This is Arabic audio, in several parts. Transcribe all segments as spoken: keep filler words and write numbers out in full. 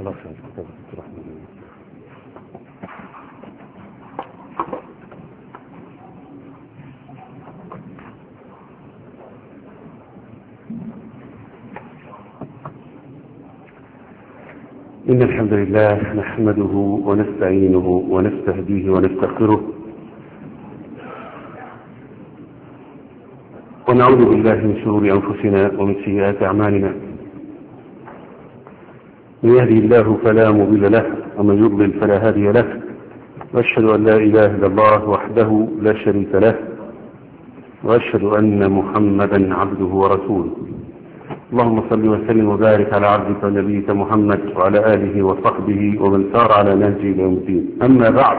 خلاص يا دكتور الرحمن. إن الحمد لله نحمده ونستعينه ونستهديه ونستغفره ونعوذ بالله من شرور أنفسنا ومن سيئات أعمالنا. من يهدي الله فلا مضل له ومن يضلل فلا هادي له، وأشهد أن لا إله إلا الله وحده لا شريك له، وأشهد أن محمدا عبده ورسوله. اللهم صل وسلم وبارك على عبدك ونبيك محمد وعلى آله وصحبه ومن سار على نهجه إلى يوم الدين. أما بعد،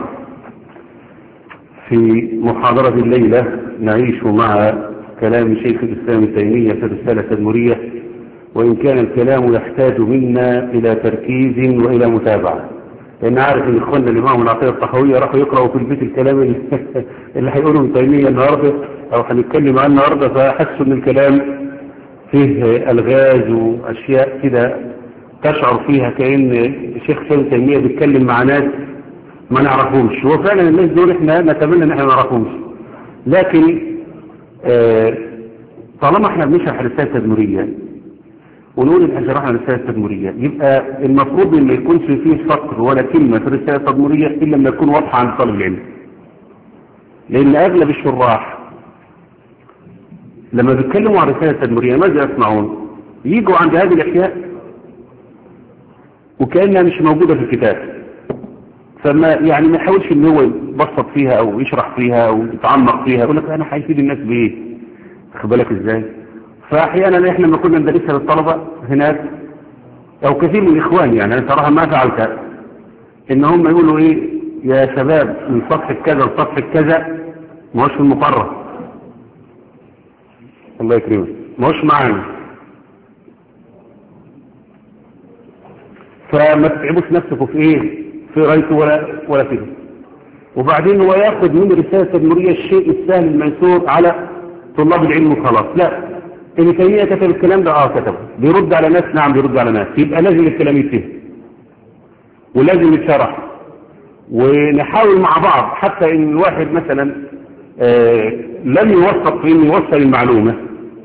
في محاضرة الليلة نعيش مع كلام شيخ الإسلام ابن تيمية في الرسالة التدمرية، وإن كان الكلام يحتاج منا إلى تركيز وإلى متابعة، لأن عارف إن إخواننا اللي معهم العقيدة الطحاوية راحوا يقرأوا في البيت الكلام اللي هيقوله ابن تيمية النهاردة أو هنتكلم عنه النهاردة، فحسوا إن الكلام فيه ألغاز وأشياء كده تشعر فيها كأن الشيخ ابن تيمية بيتكلم مع ناس ما نعرفهمش. هو فعلا الناس دول إحنا نتمنى إن إحنا ما نعرفهمش، لكن آه طالما إحنا بنشرح الرسالة التدمرية ونقول إن إحنا شرحنا الرسالة التدمرية، يبقى المفروض إن ما يكونش فيه سطر ولا كلمة في الرسالة التدمرية إلا لما يكون واضحة عن طالب العلم، لأن أغلب الشراح لما بيتكلموا عن الرسالة التدمرية ماذا يصنعون؟ يجوا عند هذه الأشياء وكأنها مش موجودة في الكتاب، فما يعني ما يحاولش إن هو يبسط فيها أو يشرح فيها أو يتعمق فيها، يقول لك أنا هيفيد الناس بإيه؟ واخد بالك إزاي؟ فأحيانا إحنا لما كنا ندرسها للطلبة هناك أو كثير من الإخوان، يعني أنا صراحة ما فعلت، إن هم يقولوا إيه يا شباب من صفحة كذا لصفحة كذا ما هوش في المقرر، الله يكرمك ما هوش معانا، فما تتعبوش نفسكم في إيه في رايته ولا ولا كده. وبعدين هو ياخد من الرسالة التدمرية الشيء السهل الميسور على طلاب العلم وخلاص. لا، ابن تيمية كتب الكلام ده، اه كتبه، بيرد على ناس، نعم بيرد على ناس، يبقى لازم الكلام يتفهم ولازم يتشرح، ونحاول مع بعض حتى ان الواحد مثلا آه لم يوفق في انه يوصل المعلومة،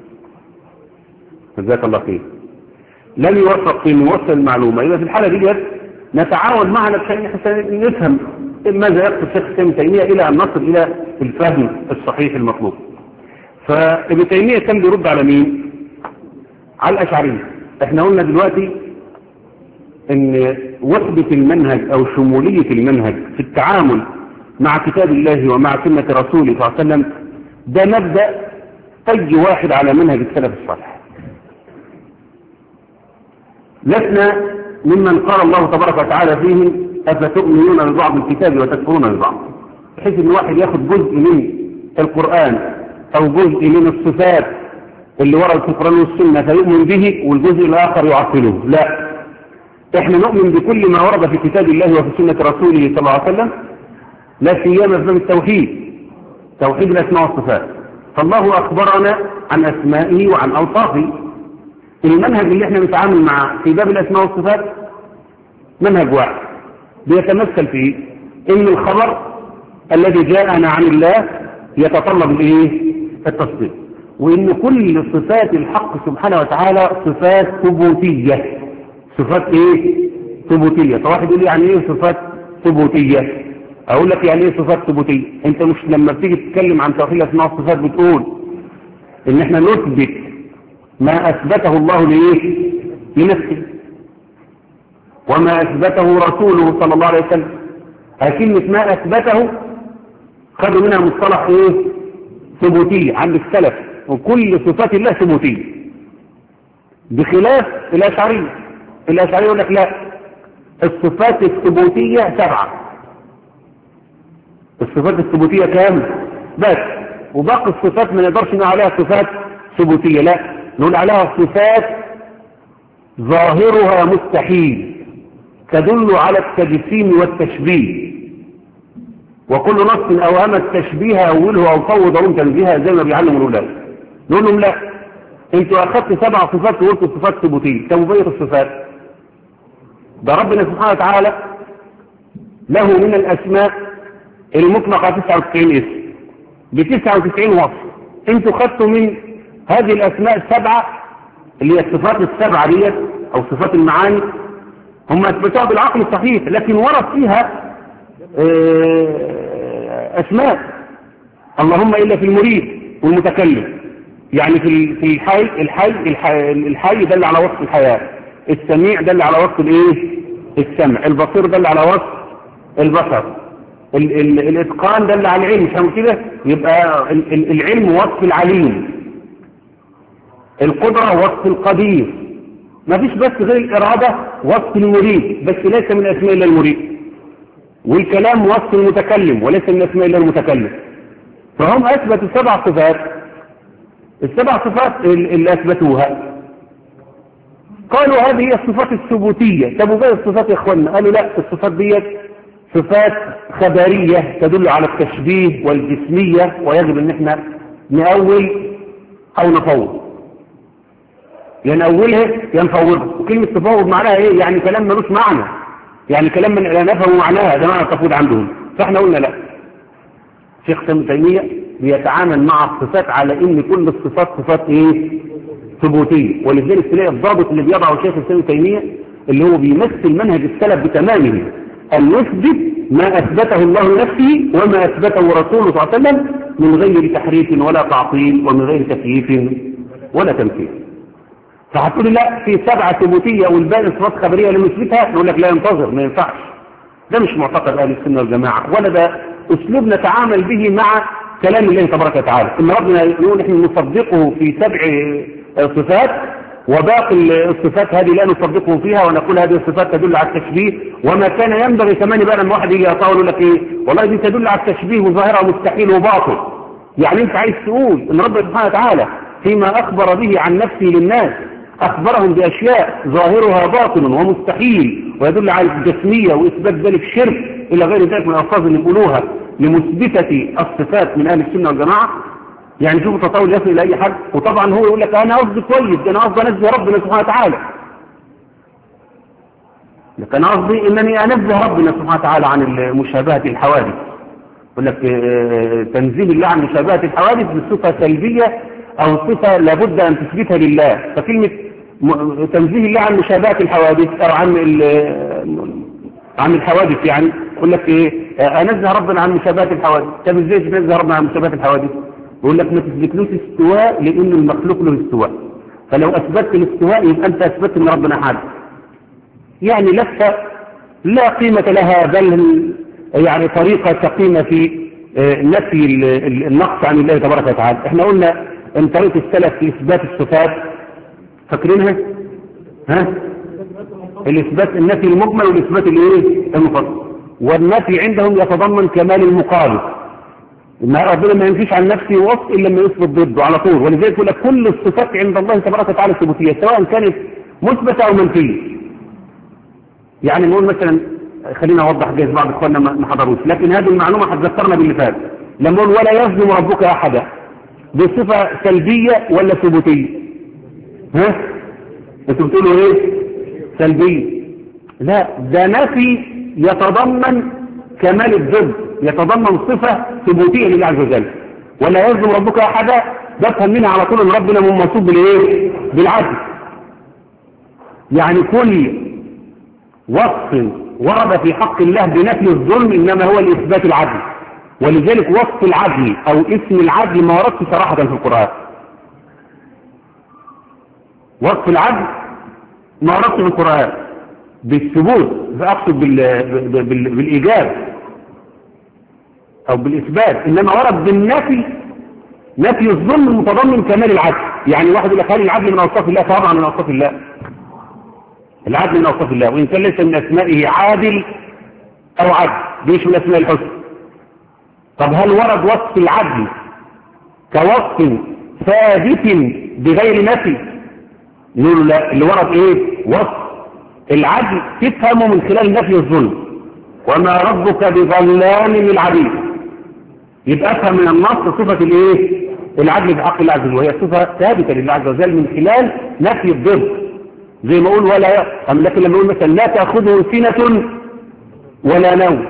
جزاك الله خير، لم يوفق في انه يوصل المعلومة، يبقى في الحالة دي نتعاون معنا بشيء نفهم ماذا يقصد الشيخ ابن تيمية الى ان نصل الى الفهم الصحيح المطلوب. فابن تيمية كان بيرد على مين؟ على الأشعرية. احنا قلنا دلوقتي ان وحدة المنهج او شمولية المنهج في التعامل مع كتاب الله ومع سنة رسوله صلى الله عليه وسلم ده مبدأ اي واحد على منهج السلف الصالح. لسنا ممن قال الله تبارك وتعالى فيهم أفتؤمنون ببعض الكتاب وتكفرون ببعض، بحيث ان واحد ياخد جزء من القرآن او جزء من الصفات اللي ورد في القرآن والسنة فيؤمن به والجزء الاخر يعطله. لا، احنا نؤمن بكل ما ورد في كتاب الله وفي سنة رسوله صلى الله عليه وسلم، لا سيما في باب التوحيد، توحيد الاسماء والصفات. فالله اخبرنا عن اسمائه وعن اوصافه. المنهج اللي احنا بنتعامل معه في باب الاسماء والصفات منهج واحد بيتمثل فيه ان الخبر الذي جاءنا عن الله يتطلب الايه؟ التصديق، وان كل صفات الحق سبحانه وتعالى صفات ثبوتيه. صفات ايه؟ ثبوتيه. فواحد يقول لي يعني ايه صفات ثبوتيه؟ اقول لك يعني ايه صفات ثبوتيه؟ انت مش لما بتيجي تتكلم عن توحيد الاسماء والصفات بتقول ان احنا نثبت ما اثبته الله لايه؟ لنفسه، وما اثبته رسوله صلى الله عليه وسلم. لكن ما اثبته خدوا منها مصطلح ايه؟ ثبوتية عند السلف، وكل صفات الله ثبوتية، بخلاف الاشعرية. الاشعرية يقول لك لا، الصفات الثبوتية سبعة، الصفات الثبوتية كام بس، وباقي الصفات ما نقدرش نقول عليها صفات ثبوتية، لا نقول عليها صفات ظاهرها مستحيل تدل على التجسيم والتشبيه، وكل نص اوهم التشبيه اوله او فوض ضرورة تنزيهها زي ما بيعلموا الاولاد. نقول لهم لا، انتوا اخذت سبع صفات وقلتوا صفات ثبوتيه، طب وبقيه الصفات ده ربنا سبحانه وتعالى له من الأسماء المطلقة تسعة وتسعين اسم ب تسعة وتسعين وصف. انتوا خدتوا من هذه الأسماء السبعة اللي هي الصفات السبعة ديت أو صفات المعاني، هم أثبتوها بالعقل الصحيح، لكن ورد فيها أسماء اللهم إلا في المريد والمتكلم. يعني في في الحي الحي الحي, الحي دل على وصف الحياة، السميع دل على وصف الايه السمع، البصير دل على وصف البصر، ال ال الاتقان دل على العلم. مش كده؟ يبقى ال ال العلم وصف العليم، القدرة وصف القدير، ما فيش بس غير الإرادة وصف المريد بس ليس من أسماء الله المريد، والكلام وصف المتكلم وليس من أسماء الله المتكلم. فهم أثبتوا سبع صفات، السبع صفات اللي أثبتوها قالوا هذه هي الصفات الثبوتية. طب وباقي الصفات يا إخواننا؟ قالوا لا، الصفات دي صفات خبرية تدل على التشبيه والجسمية، ويجب ان احنا نأول أو نفوض، يا نأولها يا نفوضها. وكلمة تفوض معناها ايه؟ يعني كلام ملوش معنى، يعني كلام من لا نفهم معناها، ده معنى التفويض عندهم. فاحنا قلنا لا، شيخ ابن تيمية بيتعامل مع الصفات على ان كل الصفات صفات ايه ثبوتية. ولذلك تلاقي الضابط اللي بيضعه شيخ ابن تيمية اللي هو بيمثل منهج السلف بتمامه، أن نثبت ما أثبته الله لنفسه وما أثبته رسوله صلى الله عليه وسلم من غير تحريف ولا تعطيل ومن غير تكييف ولا تمثيل. فهتقول لا في سبعة ثبوتية والباقي صفات خبرية اللي نثبتها، نقول لك لا ينتظر، ما ينفعش، ده مش معتقد أهل السنة والجماعة، ولا ده أسلوب نتعامل به مع كلام الله تبارك وتعالى. إن ربنا يقول نحن نصدقه في سبع صفات وباقي الصفات هذه لا نصدقه فيها، ونقول هذه الصفات تدل على التشبيه، وما كان ينبغي كمان بقى لما واحد يجي يطاول يقول لك ايه والله دي تدل على التشبيه وظاهرها مستحيل وباطل. يعني انت عايز تقول ان ربنا سبحانه وتعالى فيما اخبر به عن نفسه للناس اخبرهم باشياء ظاهرها باطل ومستحيل ويدل على الجسميه واثبات ذلك شرك الى غير ذلك من الالفاظ اللي بيقولوها لمثبته الصفات من اهل السنه والجماعه. يعني شوفوا تطاول يصل الى اي حد، وطبعا هو يقول لك انا قصدي كويس، ده انا قصدي انزه ربنا سبحانه وتعالى، لكن انا قصدي انني انزه ربنا سبحانه وتعالى عن مشابهه الحوادث. يقول لك تنزيه الله عن مشابهه الحوادث بصفه سلبيه او صفه لابد ان تثبتها لله. فكلمه تنزيه الله عن مشابهه الحوادث او عن عن الحوادث، يعني يقول لك ايه انزه ربنا عن مشابهه الحوادث. طب ازاي تنزه ربنا عن مشابهه الحوادث؟ يقول لك ما تثبتلوش استواء لان المخلوق له استواء، فلو اثبتت الاستواء يبقى انت اثبتت ان ربنا حادث. يعني لفه لا قيمه لها، بل يعني طريقه سقيمه في نفي النقص عن الله تبارك وتعالى. احنا قلنا ان طريقه السلف في اثبات الصفات فاكرينها؟ ها؟ الاثبات النفي المجمل والاثبات الايه المفصل، والنفي عندهم يتضمن كمال المقابل، إن ربنا ما ينفيش عن نفسه وصف إلا لما يثبت ضده على طول. ولذلك يقول لك كل الصفات عند الله تبارك وتعالى ثبوتية سواء كانت مثبتة أو منفية. يعني نقول مثلا، خلينا أوضح جايز بعض إخواننا ما حضروش، لكن هذه المعلومة هتذكرنا باللي فات. لما نقول ولا يظلم ربك أحدا، بصفة سلبية ولا ثبوتية؟ ها؟ أنتوا بتقولوا إيه؟ سلبية. لا، ده نفي يتضمن كمال الضد، يتضمن صفة ثبوتية لله عز وجل. ولا يظلم ربك أحدا بفهم منها على طول ان ربنا منصوب بالايه؟ بالعدل. يعني كل وصف ورد في حق الله بنفي الظلم انما هو لاثبات العدل، ولذلك وصف العدل او اسم العدل ما وردش صراحة في القرآن. وصف العدل ما وردش في القرآن بالثبوت، اقصد بالايجاب او بالاثبات، انما ورد بالنفي، نفي الظلم متضمن كمال العدل. يعني واحد يقول لك هل العدل من اوصاف الله؟ طبعا من اوصاف الله، العدل من اوصاف الله، وان كان ليس من اسمائه عادل او عدل، دي مش من اسماء الحسنى. طب هل ورد وصف العدل كوصف ثابت بغير نفي؟ نقول لا، اللي ورد ايه؟ وصف العدل تفهمه من خلال نفي الظلم، وما ربك بظلام للعبيد. يبقى افهم من النص صفة الايه؟ العدل في حق الله عز وجل، وهي صفة ثابتة لله عز وجل من خلال نفي الضد. زي ما اقول ولا أم، لكن لما اقول مثلا لا تأخذه سنة ولا نوم،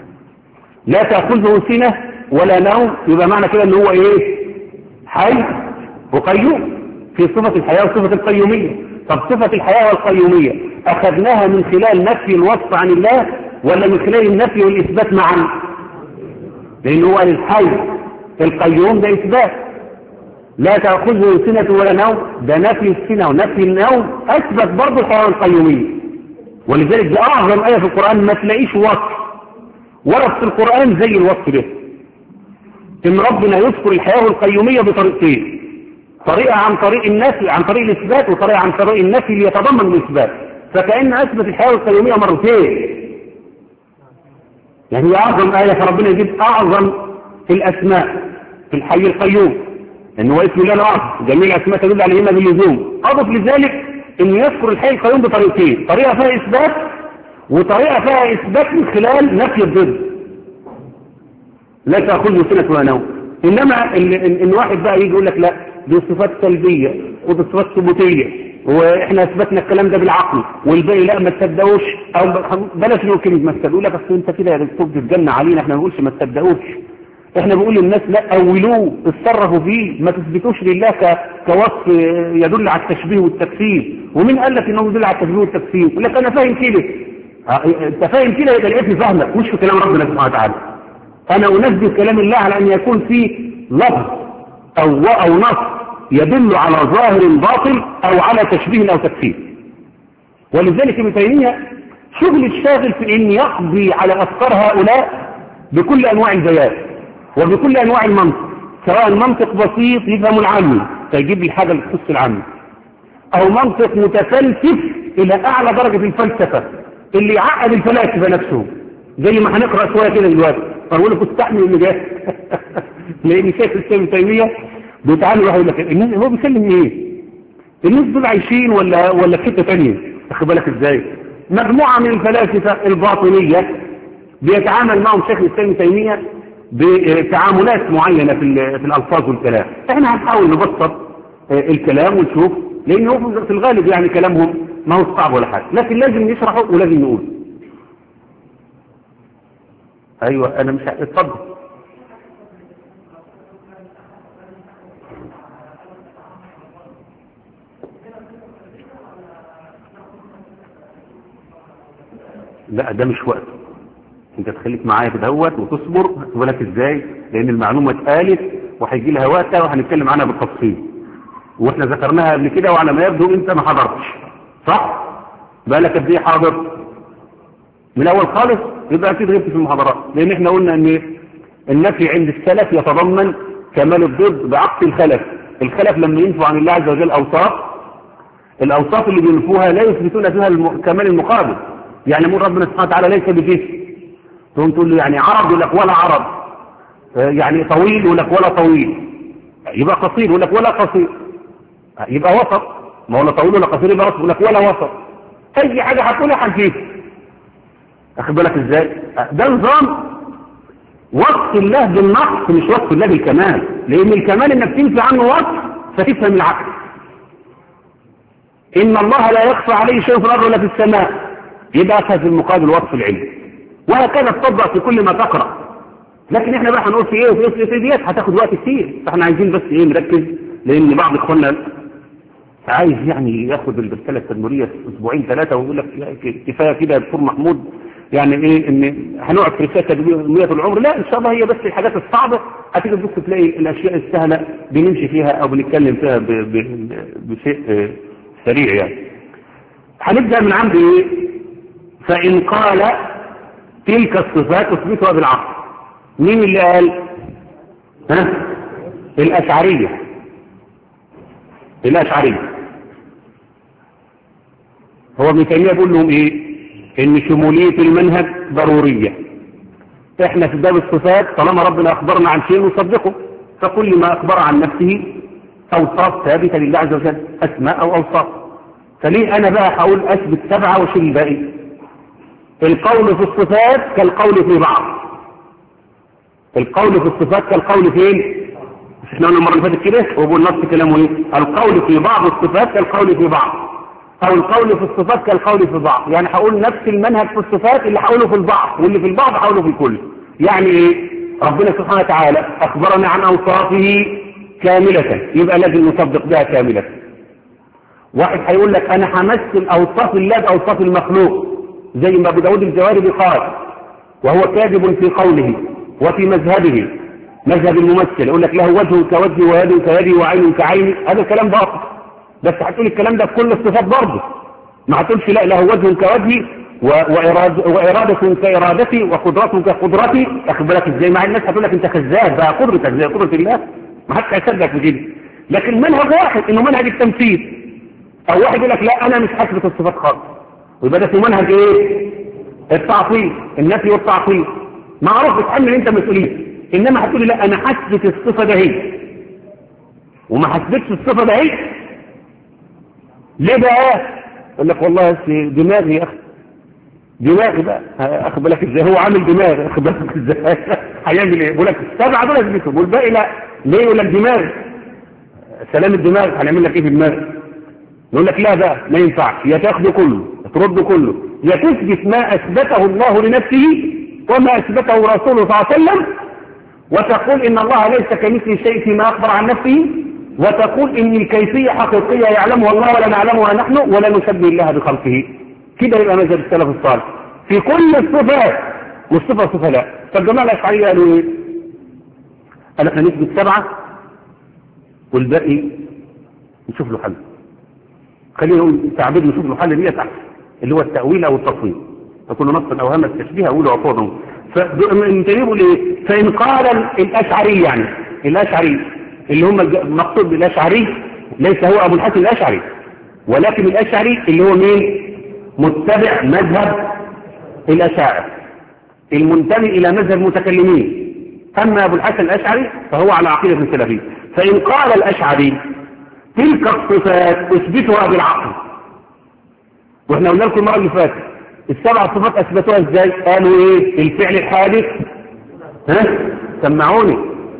لا تأخذه سنة ولا نوم، يبقى معنى كده ان هو ايه؟ حي وقيوم، في صفة الحياة وصفة القيومية. طب صفة الحياة والقيومية اخذناها من خلال نفي الوصف عن الله ولا من خلال النفي والإثبات معا؟ لأن هو الحي القيوم ده إثبات، لا تأخذه سنة ولا نوم ده نفي السنة ونفي النوم، أثبت برضه الحياة القيومية. ولذلك ده أعظم آية في القرآن ما تلاقيش وصف ورد في القرآن زي الوصف ده، إن ربنا يذكر الحياة القيومية بطريقتين، طريقة عن طريق النفي عن طريق الإثبات، وطريقة عن طريق النفي ليتضمن الإثبات، فكأن أثبت الحياة القيومية مرتين. يعني هي أعظم آية، فربنا يجيب أعظم الأسماء في الحي القيوم، إن هو اسم الله الأعظم، جميع الأسماء تدل عليهما باللزوم. أضف لذلك إن يذكر الحي القيوم بطريقتين، طريقة فيها إثبات وطريقة فيها إثبات من خلال نفي الضد، لا تأخذه سنة ولا نوم. إنما إن واحد بقى يجي يقول لك لا دي صفات سلبية ودي صفات ثبوتية واحنا اثبتنا الكلام ده بالعقل والباقي لا ما تصدقوش، او بلاش نقول كلمه ما تصدقوا لك، اصل انت كده يا دكتور بتتجنى علينا، احنا ما بنقولش ما تصدقوش، احنا بنقول للناس لا اولوه اتصرفوا فيه، ما تثبتوش لله كوصف يدل على التشبيه والتكفير. ومين قال لك انه يدل على التشبيه والتكفير؟ يقول لك انا فاهم كده. انت فاهم كده يبقى الاسم فاهمك مش في كلام ربنا سبحانه وتعالى. انا انزل كلام الله على ان يكون فيه لفظ او او نص يدل على ظاهر باطل او على تشبيه او تكفير. ولذلك ابن تيميه شغل الشاغل في ان يقضي على افكار هؤلاء بكل انواع البيان وبكل انواع المنطق، سواء منطق بسيط يفهم العامي فيجيب لي حاجه تخص العامي، او منطق متفلسف الى اعلى درجه الفلسفه اللي يعقد الفلاسفه نفسهم، زي ما هنقرا شويه كده دلوقتي. فاقول لك استحمل اللي جاي لان شايف ابن تيميه بيتعامل واحد يقول لك الناس هو بيسلم ايه؟ الناس دول عايشين ولا ولا في حته ثانيه؟ واخد بالك ازاي؟ مجموعه من الفلاسفه الباطنيه بيتعامل معهم شيخ الاسلام ابن تيميه بتعاملات معينه في في الالفاظ والكلام. احنا هنحاول نبسط الكلام ونشوف، لان هو في الغالب يعني كلامهم ما هو صعب ولا حاجه، لكن لازم نشرحه ولازم نقول. ايوه انا مش اتفضل. لا ده مش وقت، انت تخليك معايا كده اهوت وتصبر. هتقول لك ازاي؟ لان المعلومه اتقالت وهيجي لها وقتها وهنتكلم عنها بالتفصيل، واحنا ذكرناها قبل كده، وعلى ما يبدو انت ما حضرتش صح؟ بقالك قد ايه حاضر؟ من الاول خالص؟ يبقى اكيد غبت في المحاضرات، لان احنا قلنا ان النفي عند السلف يتضمن كمال الضد بعكس الخلف. الخلف لما ينفوا عن الله عز وجل اوصاف، الاوصاف اللي بينفوها لا يثبتون فيها كمال المقابل. يعني يقول ربنا سبحانه وتعالى ليس بجسم، تقوم تقول له يعني عرض يقول لك ولا عرض، يعني طويل يقول لك ولا طويل، يبقى قصير يقول لك ولا قصير، يبقى وسط، ما هو لا طويل ولا قصير يبقى وسط، يقول لك ولا وسط. اي حاجه هتقولها هنجيبها. اخد بالك ازاي؟ ده نظام وصف الله بالنقص مش وصف الله بالكمال، لان الكمال انك تنفي عنه وصف فتفهم العكس. ان الله لا يخفى عليه شيء في الارض ولا في السماء، يبقى اخذ في المقابل وصف العلم، وهكذا تطبق في كل ما تقرا. لكن احنا بقى هنقول في ايه وفي ايه في ديت هتاخد وقت كتير، فاحنا عايزين بس ايه نركز، لان بعض اخواننا عايز يعني ياخد الرساله التدمريه في اسبوعين ثلاثه ويقول لك كفايه كده يا دكتور محمود، يعني ايه ان هنقعد في رساله تدمريه العمر. لا ان شاء الله هي بس الحاجات الصعبه هتيجي تبص تلاقي الاشياء السهله بنمشي فيها او بنتكلم فيها بشيء سريع. يعني هنبدا من عند ايه؟ فان قال تلك الصفات اثبتها بالعقل. مين اللي قال؟ ها؟ الاشعريه. الاشعريه هو ابن تيميه بيقول لهم ايه؟ ان شموليه المنهج ضروريه. احنا في باب الصفات طالما ربنا اخبرنا عن شيء نصدقه، فكل ما اخبر عن نفسه اوصاف ثابته لله عز وجل، اسماء او اوصاف. فليه انا بقى هقول اثبت سبعه واشيل الباقي؟ القول في الصفات كالقول في بعض. القول في الصفات كالقول فين؟ مش احنا قلنا المره اللي فاتت كده؟ وبقول نفس كلامه ايه؟ القول في بعض الصفات كالقول في بعض. او القول في الصفات كالقول في البعض، يعني هقول نفس المنهج في الصفات اللي هقوله في البعض، واللي في البعض هقوله في الكل. يعني ايه؟ ربنا سبحانه وتعالى اخبرنا عن اوصافه كاملة، يبقى لازم نصدق بها كاملة. واحد هيقول لك انا همثل اوصاف الله باوصاف المخلوق، زي ما ابو داود الجواري قال، وهو كاذب في قوله وفي مذهبه، مذهب الممثل، يقول لك له وجه كوجهي ويد كيدي وعين كعيني. هذا الكلام باطل، بس هتقول الكلام ده بكل الصفات برضه، ما هتقولش لا له وجه كوجهي وإراد وإرادة كإرادتي وقدرة كقدرتي. أخذ بالك ازاي؟ مع الناس هتقول لك انت كذاب، بقى قدرتك زي قدرة الله، ما حدش هيصدق في كده. لكن منهج واحد انه منهج التمثيل، او واحد يقول لك لا انا مش حاسبة الصفات خالص، ويبقى ده اسمه منهج ايه؟ التعطيل، النفي والتعطيل. معروف بتحمل انت مسؤوليه، انما هتقولي لا انا حسبت الصفه ده هي وما حسبتش الصفه ده هي. ليه بقى؟ يقول لك والله دماغي يا اخي، دماغي بقى، اخد بالك ازاي؟ هو عامل دماغ، اخد بالك ازاي؟ هيعمل ايه؟ بيقول لك السبعه دول اثبتهم والباقي لا. ليه؟ يقول لك دماغ، سلام الدماغ، هنعمل لك ايه في دماغ؟ يقول لك لا بقى ما ينفعش، يا تاخده كله ترد كله، يا تثبت ما اثبته الله لنفسه وما اثبته رسوله صلى الله عليه وسلم، وتقول ان الله ليس كمثله شيء فيما اخبر عن نفسه، وتقول ان الكيفيه حقيقيه يعلمها الله ولا نعلمها نحن، ولا نشبه الله بخلقه. كده يبقى مذهب السلف الصالح في كل الصفات، والصفه صفه لا. فالجماعه الاشعريه قالوا ايه؟ قالوا احنا نثبت سبعه والباقي نشوف له حل. خلينا نقول تعبير نشوف له حل دي تحت، اللي هو التاويل او التصوير، فكل نص اوهام التشبيه اقوله عقوده. فانت يقول ايه؟ فان قال الاشعري، يعني الاشعري اللي هم المقصود بالاشعري ليس هو ابو الحسن الاشعري، ولكن الاشعري اللي هو مين؟ متبع مذهب الاشاعره المنتمي الى مذهب المتكلمين. اما ابو الحسن الاشعري فهو على عقيده السلفيه. فان قال الاشعري تلك الصفات اثبتها بالعقل، واحنا قلنا لكم المره اللي فاتت السبع صفات اثبتوها ازاي؟ قالوا ايه؟ الفعل الحادث، ها سمعوني،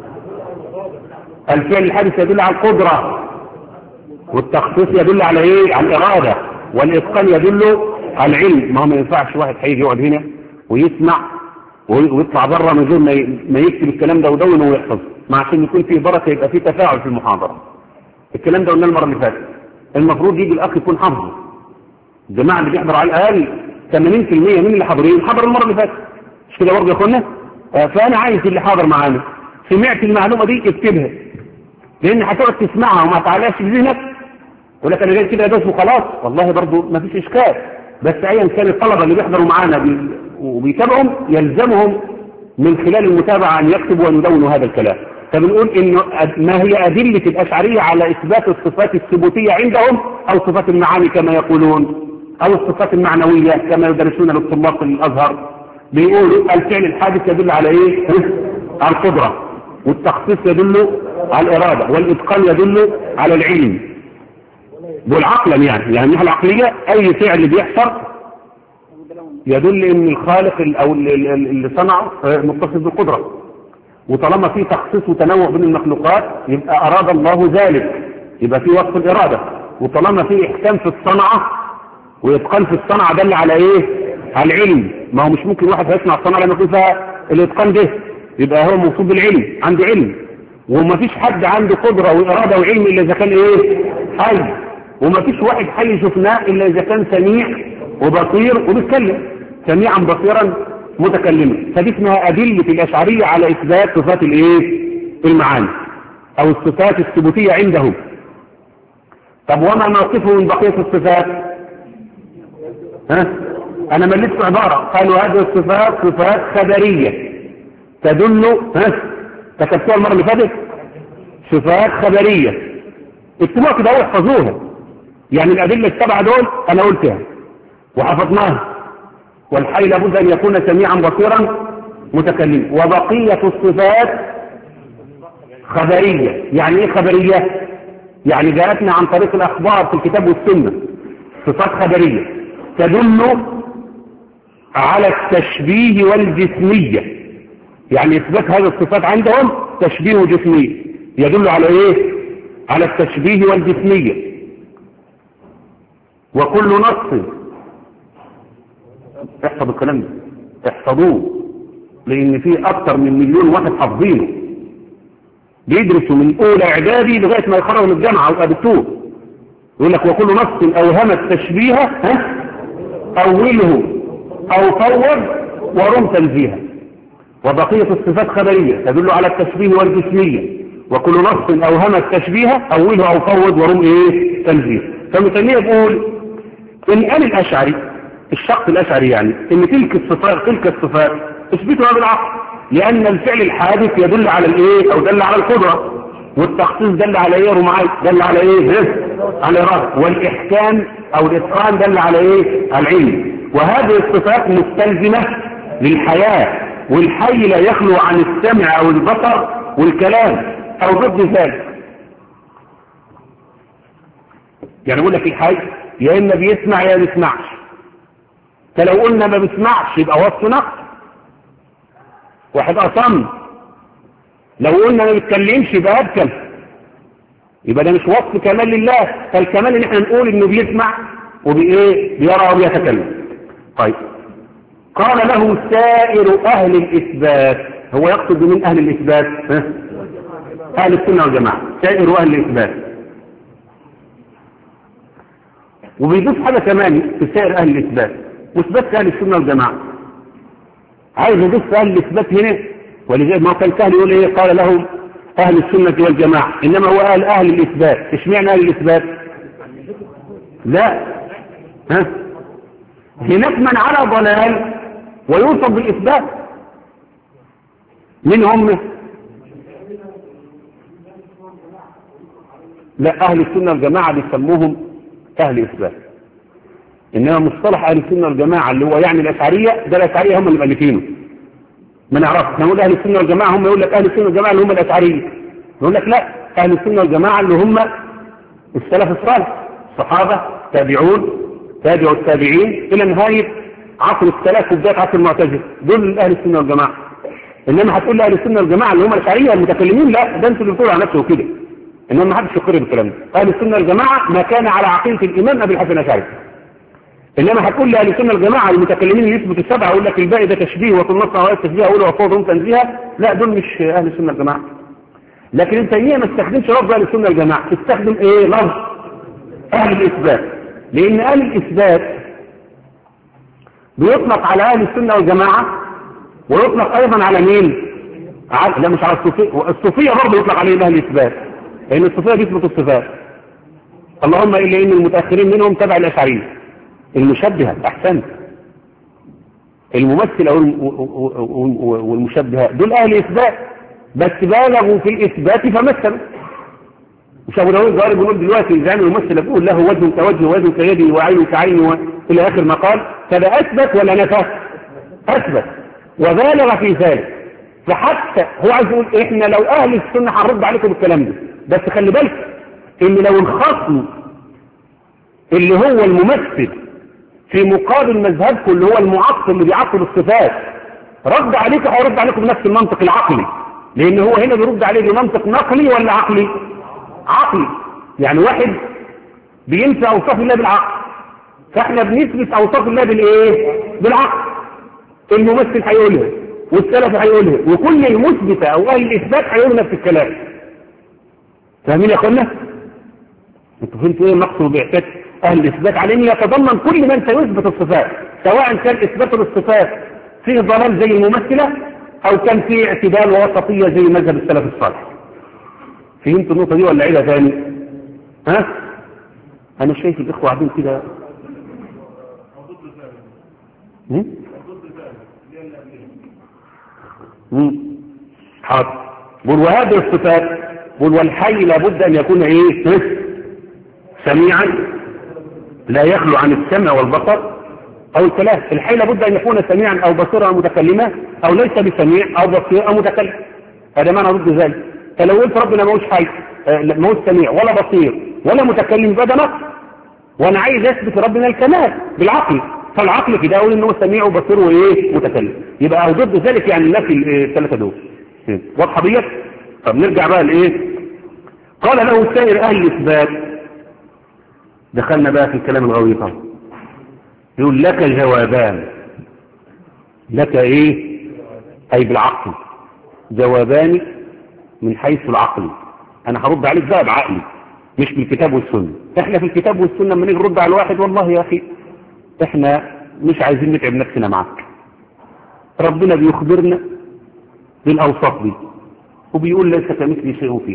الفعل الحادث يدل على القدره، والتخصيص يدل على ايه؟ على الاراده، والاتقان يدل على العلم. ما هو ما ينفعش واحد هيجي يقعد هنا ويسمع ويطلع بره من غير ما يكتب الكلام ده ودونه ويحفظ، ما عشان يكون فيه بركه يبقى فيه تفاعل في المحاضره. الكلام ده قلنا المره اللي فاتت، المفروض يجي الاخ يكون حافظه. الجماعه اللي بيحضر على الاقل ثمانين في المية من اللي حاضرين حضر المره اللي فاتت، مش كده برضه يا اخوانا؟ فانا عايز اللي حاضر معانا سمعت المعلومه دي اكتبها، لان هتقعد تسمعها وما تعالاش في ذهنك يقول لك انا جاي كده بس وخلاص. والله برضه ما فيش اشكال، بس ايا كان الطلبه اللي بيحضروا معانا بي وبيتابعهم يلزمهم من خلال المتابعه ان يكتبوا ويدونوا هذا الكلام. فبنقول انه ما هي ادله الاشعريه على اثبات الصفات الثبوتيه عندهم، او صفات المعاني كما يقولون، او الصفات المعنويه كما يدرسون للطلاب في الازهر. بيقولوا الفعل الحادث يدل على ايه؟ على القدره، والتخصيص يدل على الاراده، والاتقان يدل على العلم. دول عقلا يعني يعني من العقليه اي فعل بيحصل يدل ان الخالق او اللي صنعه متصف بالقدره، وطالما في تخصيص وتنوع بين المخلوقات يبقى اراد الله ذلك، يبقى في وصف الاراده. وطالما في احكام في الصنعه واتقان في الصنعه دل على ايه؟ على العلم. ما هو مش ممكن واحد هيصنع الصنعه لما يكون فيها الاتقان ده، يبقى هو موصوف بالعلم، عنده علم. وما فيش حد عنده قدره واراده وعلم الا اذا كان ايه؟ حي. وما فيش واحد حي شفناه الا اذا كان سميع وبصير وبيتكلم، سميعا بصيرا متكلما. فدي اسمها ادله الاشعريه على اثبات صفات الايه؟ المعاني او الصفات الثبوتيه عندهم. طب وما موقفه من بقيه الصفات؟ ها انا مليت عباره، قالوا هذه الصفات صفات خبريه تدل، ها تكتبوها المره اللي فاتت، صفات خبريه اكتبوها كده واحفظوها. يعني الادله السبعه دول انا قلتها وحفظناها، والحي لابد ان يكون سميعا بصيرا متكلما. وبقيه الصفات خبريه. يعني ايه خبريه؟ يعني جاءتنا عن طريق الاخبار في الكتاب والسنه، صفات خبريه تدل على التشبيه والجسميه. يعني اثبات هذه الصفات عندهم تشبيه وجسميه، يدل على ايه؟ على التشبيه والجسميه. وكل نص، احفظوا الكلام ده، احفظوه، لان فيه اكتر من مليون واحد حافظينه بيدرسوا من اولى اعدادي لغايه ما يخرجوا من الجامعه او يقابلوه. يقول لك وكل نص اوهم التشبيه ها اوله او فوض ورم تنزيها، وبقيه الصفات خبريه تدل على التشبيه والجسميه، وكل نص اوهم التشبيه اوله او فوض ورم ايه تنزيها. فابن تيميه بيقول ان قال الاشعري الشخص الاشعري يعني ان تلك الصفات تلك الصفات اثبتها بالعقل، لان الفعل الحادث يدل على الايه او دل على القدره، والتخصيص دل على ايه رمعي دل على ايه على الرد، والاحكام او الاتقان دل على ايه على العلم. وهذه الصفات مستلزمه للحياه، والحي لا يخلو عن السمع او البصر والكلام او ضد ذلك. يعني بقول لك الحي يا اما بيسمع يا ما بيسمعش، فلو قلنا ما بيسمعش يبقى وصف نقص. واحد اصم لو قلنا ما بيتكلمش يبقى ابكم، يبقى ده مش وصف كمال لله. فالكمال ان احنا نقول انه بيسمع وبايه بيرى وبيتكلم. طيب قال له سائر اهل الاثبات، هو يقصد من اهل الاثبات ها؟ اهل السنه والجماعه، سائر اهل الاثبات. وبيضيف حاجه كمان في سائر اهل الاثبات، مش بس اهل السنه والجماعه، عايز يضيف اهل الاثبات هنا. ولذلك ما كان سهل يقول ايه قال لهم اهل السنه والجماعه، انما هو قال اهل الاثبات. اشمعنى اهل الاثبات؟ لا ها هناك من على ضلال ويوصف بالاثبات، من هم؟ لا اهل السنه والجماعه بيسموهم اهل اثبات، انما مصطلح اهل السنه والجماعه اللي هو يعني الاشعريه، ده الاشعريه هم اللي مؤلفينه. ما نعرفش نقول اهل السنه والجماعه هم، يقول لك اهل السنه والجماعه اللي هم الاشعريه، يقول لك لا اهل السنه والجماعه اللي هم السلف الصالح، الصحابه، تابعون، تابعوا التابعين الى نهايه عصر السلف وبدايه عصر المعتزله، دول اهل السنه والجماعه. انما هتقول لي اهل السنه والجماعه اللي هم الاشعريه المتكلمين، لا ده انتوا اللي بتقولوا على نفسه كده، انما ما حدش يقر بالكلام ده. اهل السنه والجماعه ما كان على عقيده الامام ابي الحسن الاشعري. انما هتقول لي اهل السنه والجماعه المتكلمين اللي يثبت السبعه ويقول لك الباقي ده تشبيه وفي النص اوقات تشبيه اقوله وفوضهم تنزيها، لا دول مش اهل السنه والجماعه. لكن ابن تيميه ما استخدمش لفظ اهل السنه والجماعه، استخدم ايه لفظ اهل الاثبات، لان اهل الاثبات بيطلق على اهل السنه والجماعه ويطلق ايضا على مين؟ لا مش على الصوفيه، الصوفيه برضه يطلق عليهم اهل الاثبات، لان الصوفيه بيثبتوا الصفات، اللهم الا ان المتاخرين منهم تبع الاشعريه. المشبهه احسن، الممثل او والمشبهه دول اهل اثبات، بس بالغوا في الاثبات فمثلوا. مش ابو داوود الظاهري بيقول دلوقتي اذا الممثل بيقول له وجه كوجه ويد كيدي وعين كعين الى اخر ما قال، فده اثبت ولا نفى؟ اثبت وبالغ في ذلك. فحتى هو عايز يقول احنا لو اهل السنه هنرد عليكم بالكلام ده، بس خلي بالك ان لو الخصم اللي هو الممثل في مقابل مذهبكم اللي هو المعطل اللي بيعطل الصفات رد عليكم او رد عليكم بنفس المنطق العقلي، لان هو هنا بيرد عليه بمنطق نقلي ولا عقلي؟ عقلي. يعني واحد بينسى اوصاف الله بالعقل، فاحنا بنثبت اوصاف الله بالايه؟ بالعقل. الممثل هيقولها والسلف هيقولها وكل المثبته او اهل الاثبات هيقولوا نفس الكلام. فاهمين يا اخوانا؟ انتوا فهمتوا ايه المقصود باعتاد اهل الاثبات؟ على ان يتضمن كل من سيثبت الصفات، سواء كان اثبات الصفات فيه ضلال زي الممثله او كان فيه اعتدال ووسطيه زي مذهب السلف الصالح. فهمتوا النقطه دي ولا عيدها ثاني؟ ها؟ انا شايف الاخوه قاعدين كده. حاضر. قل وهذه الصفات قل والحي لابد ان يكون ايه؟ سميعا لا يخلو عن السمع والبصر او الكلام. الحي لابد ان يكون سميعا او بصيرا او متكلما او ليس بسميع او بصير او متكلم. هذا معنى ضد ذلك. فلو قلت ربنا ما هوش حي ما هوش سميع ولا بصير ولا متكلم يبقى ده نقص، وانا عايز اثبت ربنا الكمال بالعقل، فالعقل كده اقول ان هو سميع وبصير وايه متكلم، يبقى او ضد ذلك يعني نفي الثلاثه دول. واضحه ديت؟ طب نرجع بقى لايه؟ قال له سائر اهل الاثبات دخلنا بقى في الكلام الغويط. يقول لك جوابان. لك ايه؟ اي بالعقل. جوابان من حيث العقل. انا هرد عليك بقى بعقلي مش بالكتاب والسنة. احنا في الكتاب والسنة لما نيجي نرد على الواحد والله يا اخي احنا مش عايزين نتعب نفسنا معاك. ربنا بيخبرنا بالاوصاف دي وبيقول ليس كمثله شيء فيه،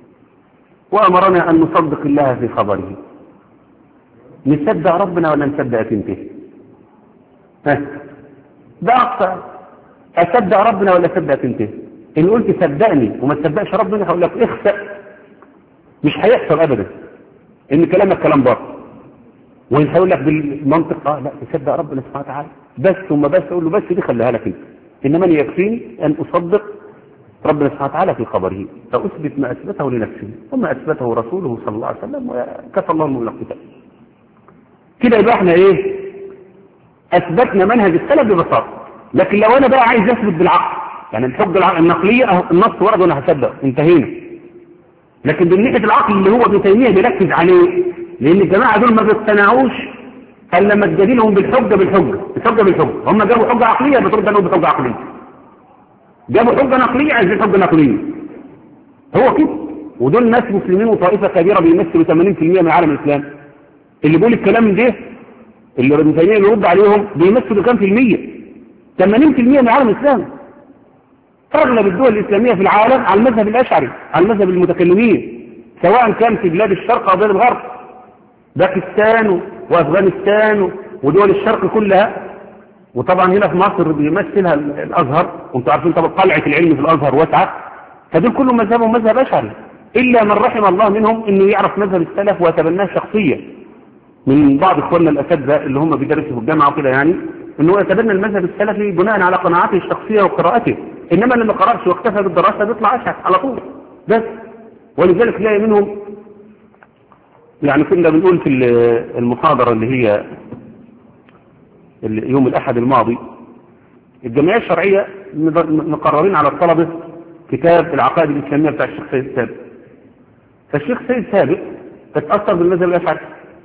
وامرنا ان نصدق الله في خبره. نصدق ربنا ولا نصدقك انت؟ ها ده اكتر. اصدق ربنا ولا اصدقك انت؟ ان قلت صدقني وما تصدقش ربنا هقول لك اخسأ. مش هيحصل ابدا ان كلامك كلام باطل. وان هقول لك بالمنطق اه لا تصدق ربنا سبحانه وتعالى بس ثم بس اقول له بس دي خليها لك انت، انما أن يكفيني ان اصدق ربنا سبحانه وتعالى في خبره فاثبت ما اثبته لنفسه وما اثبته رسوله صلى الله عليه وسلم وكفى الله المؤمن القتال. كده يبقى احنا ايه؟ اثبتنا منهج السلف ببساطه. لكن لو انا بقى عايز اثبت بالعقل يعني الحجه النقليه النص ورد وانا هصدق انتهينا. لكن من ناحيه العقل اللي هو ابن تيميه بيركز عليه، لان الجماعه دول ما بيقتنعوش الا لما تجادلهم بالحجه بالحجه الحجه بالحجه. هم جابوا حجه عقليه بترد عليهم بحجه عقليه، جابوا حجه نقليه عايزين حجه نقليه. هو كده. ودول ناس مسلمين وطائفه كبيره بيمثلوا ثمانين بالمئة من العالم الاسلامي. اللي بيقول الكلام ده اللي ابن تيميه بيرد عليهم بيمثلوا كام في المية؟ ثمانين بالمئة من العالم الاسلامي. اغلب الدول الاسلاميه في العالم على المذهب الاشعري، على المذهب المتكلمين، سواء كان في بلاد الشرق او بلاد الغرب، باكستان وافغانستان ودول الشرق كلها. وطبعا هنا في مصر بيمثلها الازهر، وانتم عارفين طبعا قلعه العلم في الازهر واسعه. فدول كلهم مذهبهم مذهب اشعري، الا من رحم الله منهم انه يعرف مذهب السلف ويتبناه شخصيا من بعض اخواننا الاساتذه اللي هم بيدرسوا في الجامعه وكده، يعني انه يتبنى المذهب السلفي بناء على قناعاته الشخصيه وقراءته. انما اللي ما قرأش واكتفى بالدراسه بيطلع اشعر على طول بس. ولذلك تلاقي منهم يعني كنا بنقول في المحاضره اللي هي يوم الاحد الماضي، الجمعيه الشرعيه مقررين على الطلبه كتاب العقائد الاسلاميه بتاع الشيخ سيد سابق. فالشيخ سيد سابق اتاثر بالمذهب الاشعري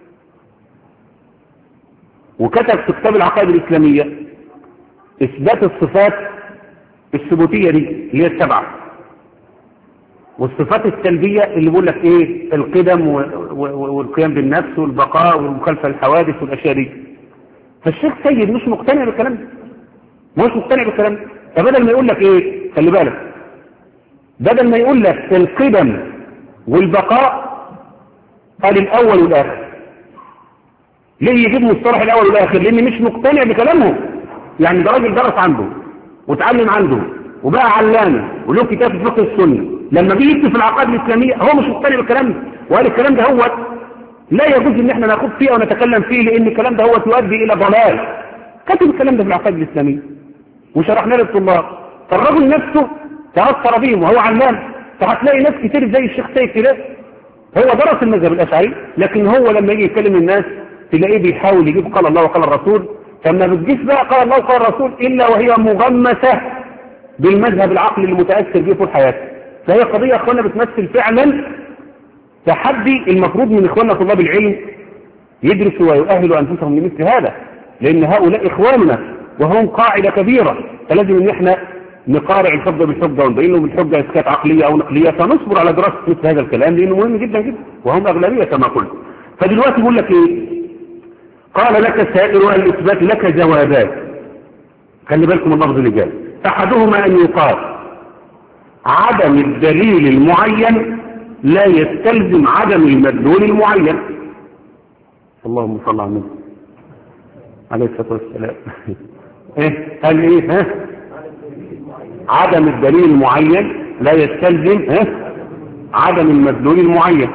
وكتب في كتاب العقائد الاسلاميه اثبات الصفات الثبوتيه دي اللي هي السبعه، والصفات السلبيه اللي بيقول لك ايه؟ القدم والقيام بالنفس والبقاء والمخالفه للحوادث والاشياء دي. فالشيخ سيد مش مقتنع بالكلام ده، مش مقتنع بالكلام ده. فبدل ما يقول لك ايه؟ خلي بالك، بدل ما يقول لك القدم والبقاء قال الاول والاخر. ليه يجيب مصطلح الاول والاخر؟ لان مش مقتنع بكلامهم. يعني ده راجل درس عنده وتعلم عنده وبقى علامه وله كتاب في فقه السنه، لما بيجي يكتب في العقائد الاسلاميه هو مش مقتنع بالكلام ده، وقال الكلام ده هو لا يجوز ان احنا ناخذ فيه او نتكلم فيه لان الكلام ده هو يؤدي الى ضلال. كتب الكلام ده في العقائد الاسلاميه وشرحناه للطلاب. فالرجل نفسه تاثر بهم وهو علام. فهتلاقي ناس كتير زي الشيخ سيد كده هو درس المذهب الاشعري، لكن هو لما يجي يكلم الناس تلاقيه بيحاول يجيب قال الله وقال الرسول. فما بتجيش بقى قال الله وقال الرسول الا وهي مغمسه بالمذهب العقلي اللي متاثر بيه طول حياته. فهي قضيه اخواننا بتمثل فعلا تحدي المفروض من اخواننا طلاب العلم يدرسوا ويؤهلوا انفسهم لمثل هذا، لان هؤلاء اخواننا وهم قاعده كبيره. فلازم ان احنا نقارع الحجه بالحجه ونبين لهم الحجه اذا كانت عقليه او نقليه، فنصبر على دراسه مثل هذا الكلام لانه مهم جدا جدا وهم اغلبيه كما قلت. فدلوقتي بيقول لك ايه؟ قال لك سائر الاثبات لك جوابات. خلي بالكم اللفظ اللي جاي. احدهما ان يقال عدم الدليل المعين لا يستلزم عدم المدلول المعين. اللهم صل على النبي عليه الصلاه والسلام. ايه قال ايه؟ ها عدم الدليل المعين لا يستلزم ها عدم المدلول المعين.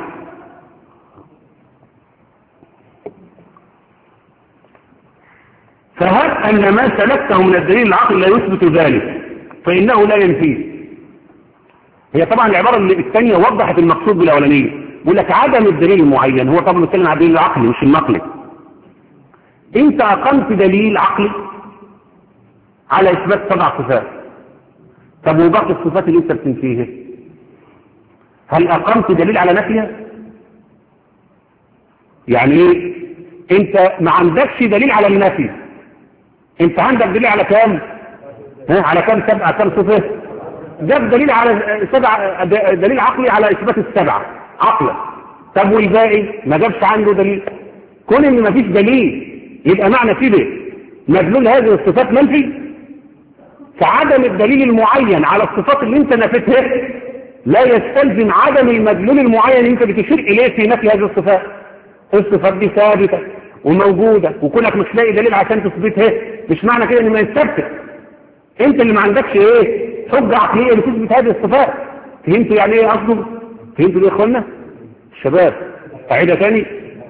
فهب أن ما سلكته من الدليل العقلي لا يثبت ذلك فإنه لا ينفيه. هي طبعا العبارة الثانية وضحت المقصود بالأولانية. يقول لك عدم الدليل المعين، هو طبعا بيتكلم عن الدليل العقلي مش النقلي. انت أقمت دليل عقلي على إثبات سبع صفات، طب وباقي الصفات اللي انت بتنفيها هل أقمت دليل على نفيها؟ يعني ايه؟ انت ما عندكش دليل على النفي، انت عندك دليل على كام؟ ها على كام؟ سبعة كام صفة؟ جاب دليل على سبعة، دليل عقلي على اثبات السبعة عقلا. طب والباقي ما جابش عنده دليل. كون ان ما فيش دليل يبقى معنى كده مدلول هذه الصفات منفي. فعدم الدليل المعين على الصفات اللي انت نفيتها لا يستلزم عدم المدلول المعين اللي انت بتشير اليه في نفي هذه الصفات. الصفات دي ثابته وموجوده، وكونك مش لاقي دليل عشان تثبتها مش معنى كده ان ما يثبتش. انت اللي ما عندكش ايه حجه عقليه لتثبت هذه الصفات. فهمتوا يعني ايه قصده؟ فهمتوا ليه يا اخوانا الشباب؟ اعيدها تاني.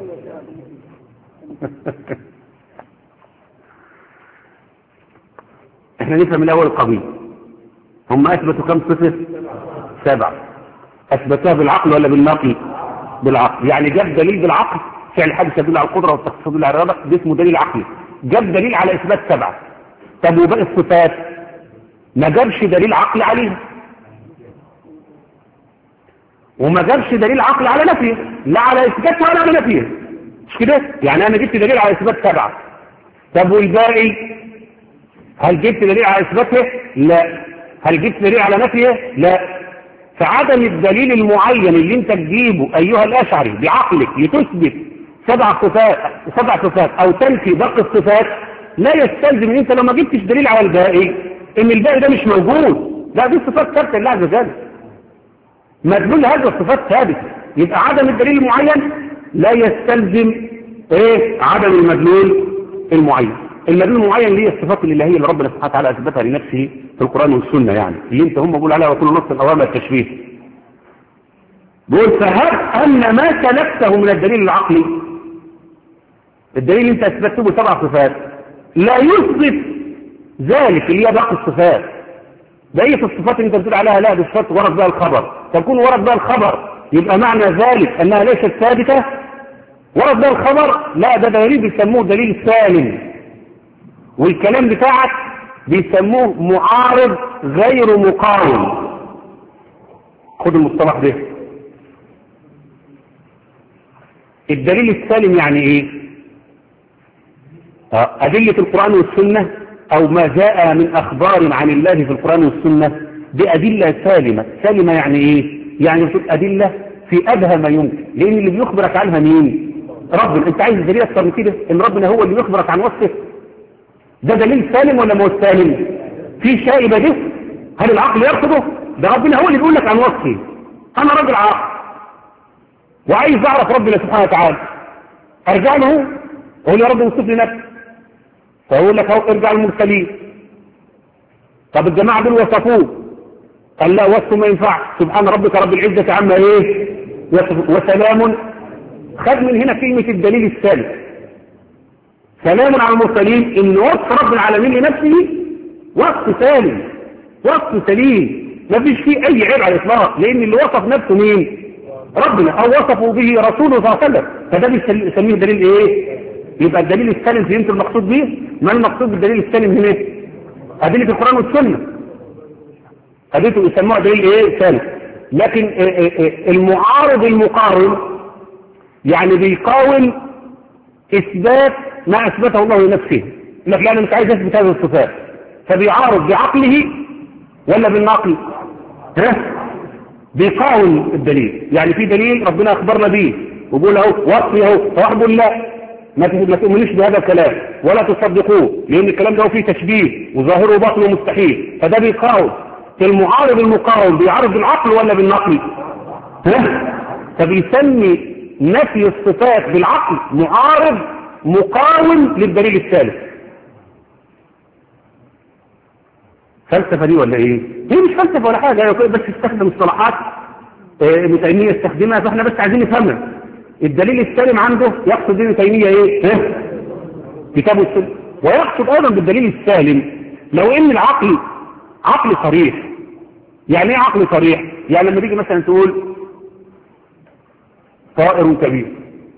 احنا نفهم الاول القضيه. هم اثبتوا كم صفه؟ سبعه. اثبتوها بالعقل ولا بالنقل؟ بالعقل. يعني جاب دليل بالعقل، فعل حادث يدل على القدره والتخصيص يدل على الرابع، ده اسمه دليل عقلي. جاب دليل على اثبات سبعه. طب وباقي الصفات ما جابش دليل عقلي عليها، وما جابش دليل عقلي على نفيه، لا على اثباتها ولا على نفيه. مش كده؟ يعني انا جبت دليل على اثبات سبعه. طب والباقي هل جبت دليل على اثباتها؟ لا. هل جبت دليل على نفيه؟ لا. فعدم الدليل المعين اللي انت تجيبه ايها الاشعري بعقلك لتثبت سبع صفات سبع صفات او تنفي باقي الصفات لا يستلزم ان انت لو ما جبتش دليل على الباقي ان الباقي ده مش موجود. لا، دي صفات ثابته لله عز وجل، مدلول هذه الصفات ثابت. يبقى عدم الدليل المعين لا يستلزم ايه عدم المدلول المعين. المدلول المعين اللي هي الصفات الالهيه اللي ربنا سبحانه وتعالى اثبتها لنفسه في القران والسنه، يعني اللي انت هم بيقولوا عليها وكل نص الاوامر التشبيه. بيقول فهب ان ما سلكته من الدليل العقلي، الدليل اللي انت اثبته بسبع صفات لا يثبت ذلك اللي هي باقي الصفات. بقيه الصفات اللي انت بتقول عليها لا، دي صفات ورد بها الخبر. تكون ورد بها الخبر يبقى معنى ذلك انها ليست ثابته. ورد بها الخبر لا، ده دليل بيسموه دليل سالم، والكلام بتاعك بيسموه معارض غير مقاوم. خد المصطلح ده. الدليل السالم يعني ايه؟ أدلة القرآن والسنة أو ما جاء من أخبار عن الله في القرآن والسنة دي أدلة سالمة. سالمة يعني ايه؟ يعني بتبقى أدلة في أدهى ما يمكن، لأن اللي بيخبرك عنها مين؟ ربنا. انت عايز دليل أكثر من كده ان ربنا هو اللي بيخبرك عن وصفه؟ ده دليل سالم ولا مو سالم؟ في شائبة دي؟ هل العقل يرفضه؟ ده ربنا هو اللي بيقول لك عن وصفه. انا راجل عاقل وعايز اعرف ربنا سبحانه وتعالى، ارجع له اقول يا رب وصف لي نفسك، فاقول لك اهو ارجع المرسلين. طب الجماعه دول وصفوه، قال لا وصفه ما ينفعش، سبحان ربك رب العزه عما ايه وسلام. خد من هنا كلمه الدليل السالم، سلام على المرسلين، ان وصف رب العالمين لنفسه وصف سالم، وصف سليم، ما فيش فيه اي عيب على الاطلاق، لان اللي وصف نفسه مين؟ ربنا، او وصفه به رسوله صلى الله عليه وسلم، فده بيسميه دليل ايه؟ يبقى الدليل السالم فهمت المقصود به؟ ما المقصود بالدليل السالم هنا؟ ادله القران والسنه، ادلته يسموها دليل ايه؟ سالم. لكن المعارض المقارن يعني بيقاوم اثبات ما اثبته الله لنفسه، لكن انا مش عايز اثبت هذه الصفات، فبيعارض بعقله ولا بالنقل؟ ها؟ بيقاوم الدليل. يعني في دليل ربنا اخبرنا به وبيقول اهو وصفي اهو فوحده الله، ما تؤمنوش بهذا الكلام ولا تصدقوه، لان الكلام ده فيه تشبيه وظاهره باطل ومستحيل، فده بيقاوم. المعارض المقاوم بيعارض بالعقل ولا بالنقل؟ ها؟ فبيسمي نفي الصفات بالعقل معارض مقاوم للدليل الثالث. فلسفه دي ولا ايه؟ هي مش فلسفه ولا حاجه، بس استخدم اصطلاحات ابن تيميه استخدمها، فاحنا بس عايزين نفهمها. الدليل السالم عنده يقصد ابن تيميه ايه؟ ها؟ كتابه السلم. ويقصد ايضا بالدليل السالم لو ان العقل عقل صريح. يعني ايه عقل صريح؟ يعني لما تيجي مثلا تقول طائر كبير،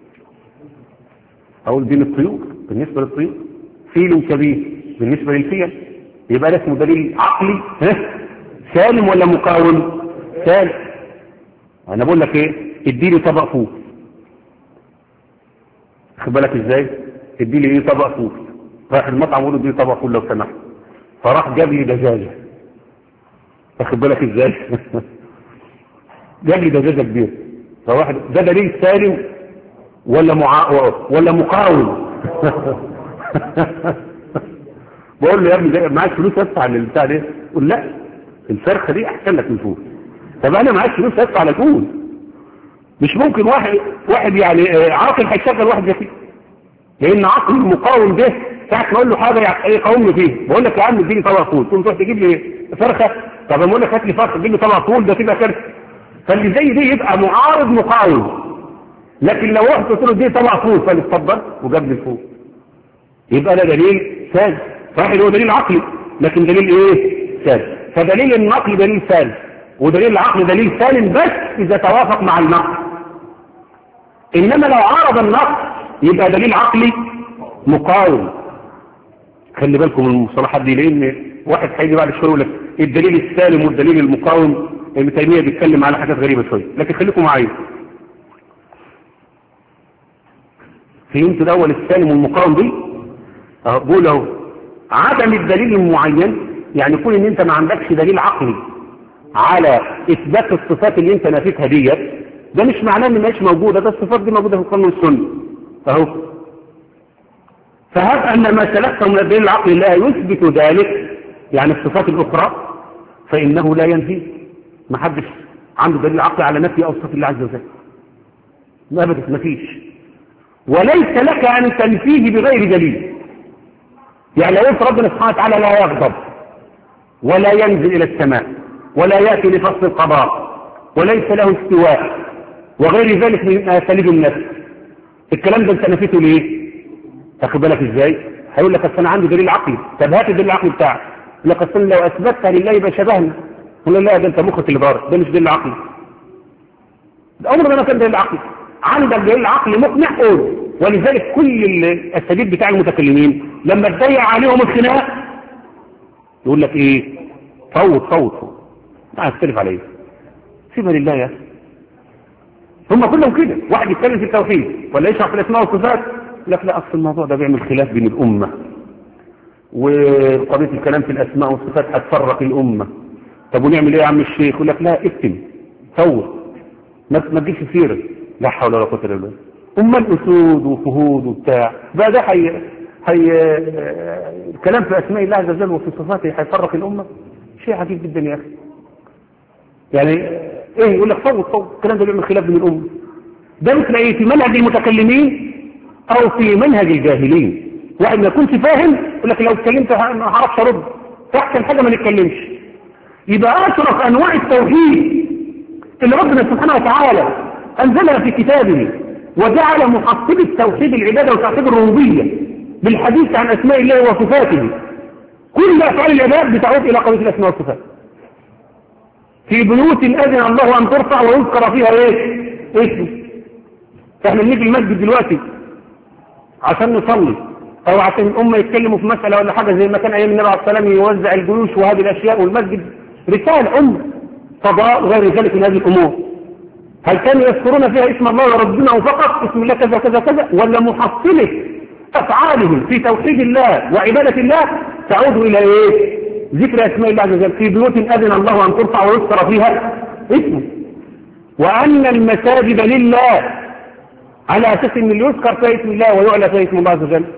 اقول دين الطيور بالنسبه للطيور، فيل كبير بالنسبه للفيل، يبقى ده اسمه دليل عقلي ها؟ سالم ولا مقاوم؟ سالم. انا بقول لك ايه؟ اديني طبق فول، خد بالك ازاي؟ ادي لي ايه طبق فول. راح المطعم يقول له ادي طبق فول لو سمحت. فراح جاب لي دجاجه. واخد بالك ازاي؟ جاب لي دجاجه كبيره. فواحد ده دليل سالم ولا معا... ولا مقاوم؟ بقول له يا ابني معاك فلوس ادفع للبتاع ده؟ يقول لا الفرخه دي احسن لك من الفول. طب انا معاك فلوس ادفع للفول. مش ممكن واحد واحد يعني عاقل هيشغل واحد زي كده، لان عقل المقاوم ده ساعه ما اقول له حاجه يقاومني فيه. بقول لك يا عم اديني طبق فول، تقوم تروح تجيب لي فرخه. طب اقول لك هات لي فرخه تجيب لي طبق فول، ده كده كارثه. فاللي زي دي يبقى معارض مقاوم. لكن لو رحت قلت له اديني طبق فول فقال اتفضل وجاب لي الفول، يبقى ده دليل ساذج. صحيح هو دليل عقلي لكن دليل ايه؟ ساذج. فدليل النقل دليل ساذج، ودليل العقل دليل سالم بس اذا توافق مع النقل. انما لو عارض النقل يبقى دليل عقلي مقاوم. خلي بالكم من المصطلحات دي، لان واحد هيجي بعد شويه يقول لك الدليل السالم والدليل المقاوم. ابن تيميه بيتكلم على حاجات غريبه شويه، لكن خليكم معايا. فهمتوا الاول السالم والمقاوم دي؟ اهو بقول اهو عدم الدليل المعين، يعني يكون ان انت ما عندكش دليل عقلي على اثبات الصفات اللي انت نافيتها ديت، ده مش معناه ان مش موجوده، ده الصفات دي موجوده في القرآن والسنه اهو. فهب ان ما سلكته من الدليل العقلي لا يثبت ذلك، يعني الصفات الاخرى، فانه لا ينفي. ما حدش عنده دليل عقلي على نفي اوصاف الله عز وجل ابدا، ما فيش. وليس لك ان تنفيه بغير دليل. يعني لو قلت ربنا سبحانه وتعالى لا يغضب ولا ينزل الى السماء ولا ياتي لفصل القضاء وليس له استواء وغير ذلك من اساليب النفس، الكلام ده انت نفيته ليه؟ تاخد بالك ازاي؟ هيقول لك اصل انا عندي دليل عقلي. طب هات الدليل العقلي بتاعك. يقول لك اصل لو اثبتها لله يبقى شبهنا. يقول لا ده انت مخك اللي ضارب، ده مش دليل عقلي. الامر ده ما كان دليل عقلي. عندك دليل عقلي مقنع قول. ولذلك كل الاساليب بتاع المتكلمين لما تضيع عليهم الخناق يقول لك ايه؟ فوت فوت فوت ما هتختلف عليه، سيبها لله يا اخي. هم كلهم كده، واحد يتكلم في التوحيد ولا يشرح في الاسماء والصفات لك لا، اصل الموضوع ده بيعمل خلاف بين الامه، وقضيه الكلام في الاسماء والصفات هتفرق الامه. طب ونعمل ايه يا عم الشيخ؟ يقول لك لا اكتم فوت ما تجيش سيره. لا حول ولا قوه الا بالله. امال اسود وفهود وبتاع بقى ده حي... حي... الكلام في اسماء الله عز وجل وفي صفاته هيفرق الامه؟ شيء عجيب جدا يا اخي. يعني ايه يقول لك فوت فوت الكلام ده بيعمل خلاف بين الامه. ده مثل ايه؟ في منهج المتكلمين او في منهج الجاهلين. واحد ما يكونش فاهم يقول لك لو اتكلمت ما هعرفش ارد، فاحسن حاجه ما نتكلمش. يبقى اشرف انواع التوحيد اللي ربنا سبحانه وتعالى انزلها في كتابه وجعل محصل التوحيد العباده وتوحيد الربوبيه بالحديث عن اسماء الله وصفاته. كل افعال العباد بتعود الى قضيه الاسماء والصفات. في بيوت اذن الله ان ترفع ويذكر فيها ايه؟ اسمه. احنا بنيجي المسجد دلوقتي عشان نصلي او عشان الامه يتكلموا في مساله ولا حاجه زي ما كان ايام النبي عليه الصلاه والسلام يوزع الجيوش وهذه الاشياء، والمسجد رساله امه قضاء وغير ذلك من هذه الامور. هل كانوا يذكرون فيها اسم الله وربنا فقط اسم الله كذا كذا كذا، ولا محصله افعالهم في توحيد الله وعباده الله تعود الى ايه؟ ذكر اسماء الله عز وجل. في بيوت اذن الله ان ترفع ويذكر فيها اسمه، وان المساجد لله على اساس ان اللي يذكر فيها اسم الله ويعلى فيها اسم الله عز وجل.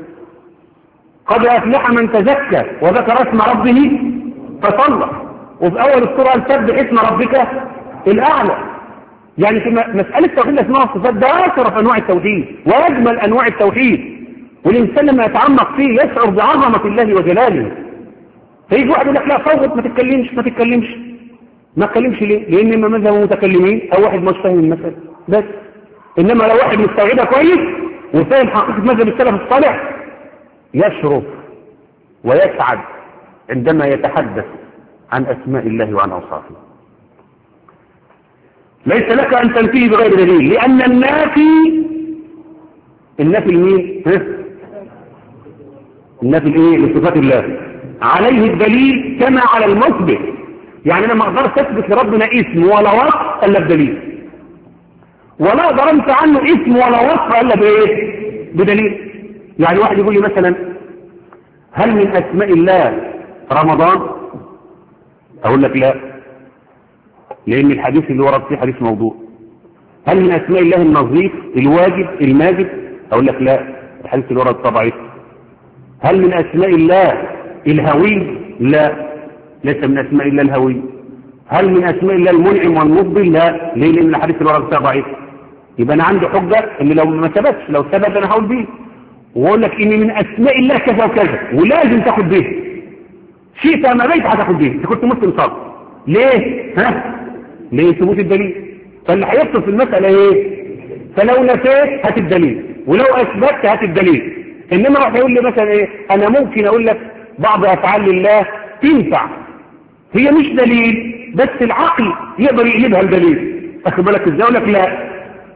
قد افلح من تزكى وذكر اسم ربه فصلى. وفي اول السوره قال سبح اسم ربك الاعلى. يعني في مساله توحيد الاسماء والصفات ده اشرف انواع التوحيد واجمل انواع التوحيد، والانسان لما يتعمق فيه يشعر بعظمه الله وجلاله. فيجي واحد يقول لك لا فوت ما تتكلمش ما تتكلمش ما تتكلمش ليه؟ لان اما مذهب متكلمين او واحد مش فاهم المساله بس. انما لو واحد مستوعبها كويس وفاهم حقيقه مذهب السلف الصالح يشرف ويسعد عندما يتحدث عن اسماء الله وعن اوصافه. ليس لك ان تنفيه بغير دليل، لان النافي النافي لمين؟ النافي الايه؟ لصفات الله عليه الدليل كما على المثبت. يعني انا ما اقدرش اثبت لربنا اسم ولا وصف الا بدليل، ولا اقدر انسى عنه اسم ولا وصف الا بايه؟ بدليل. يعني واحد يقول لي مثلا هل من أسماء الله رمضان؟ أقول لك لا، لأن الحديث اللي ورد فيه حديث موضوع. هل من أسماء الله النظيف الواجب الماجد؟ أقول لك لا، الحديث اللي ورد ضعيف. هل من أسماء الله الهوي؟ لا، ليس من أسماء الله الهوي. هل من أسماء الله المنعم والمفضل؟ لا، ليه؟ لأن الحديث اللي ورد فيه ضعيف. يبقى أنا عندي حجة إن لو ما ثبتش، لو ثبت أنا هقول بيه وأقول لك إن من أسماء الله كذا وكذا، ولازم تاخد به. شئت أما بيت هتاخد به، أنت كنت مسلم صار. ليه؟ ها؟ ليه؟ ثبوت الدليل. فاللي هيبطل في المسألة إيه؟ فلو نفيت هات الدليل، ولو أثبتت هات الدليل. إنما راح يقول لي مثلا إيه؟ أنا ممكن أقول لك بعض أفعال الله تنفع، هي مش دليل، بس العقل يقدر يقلبها الدليل. أخذ بالك إزاي؟ أقول لك لا،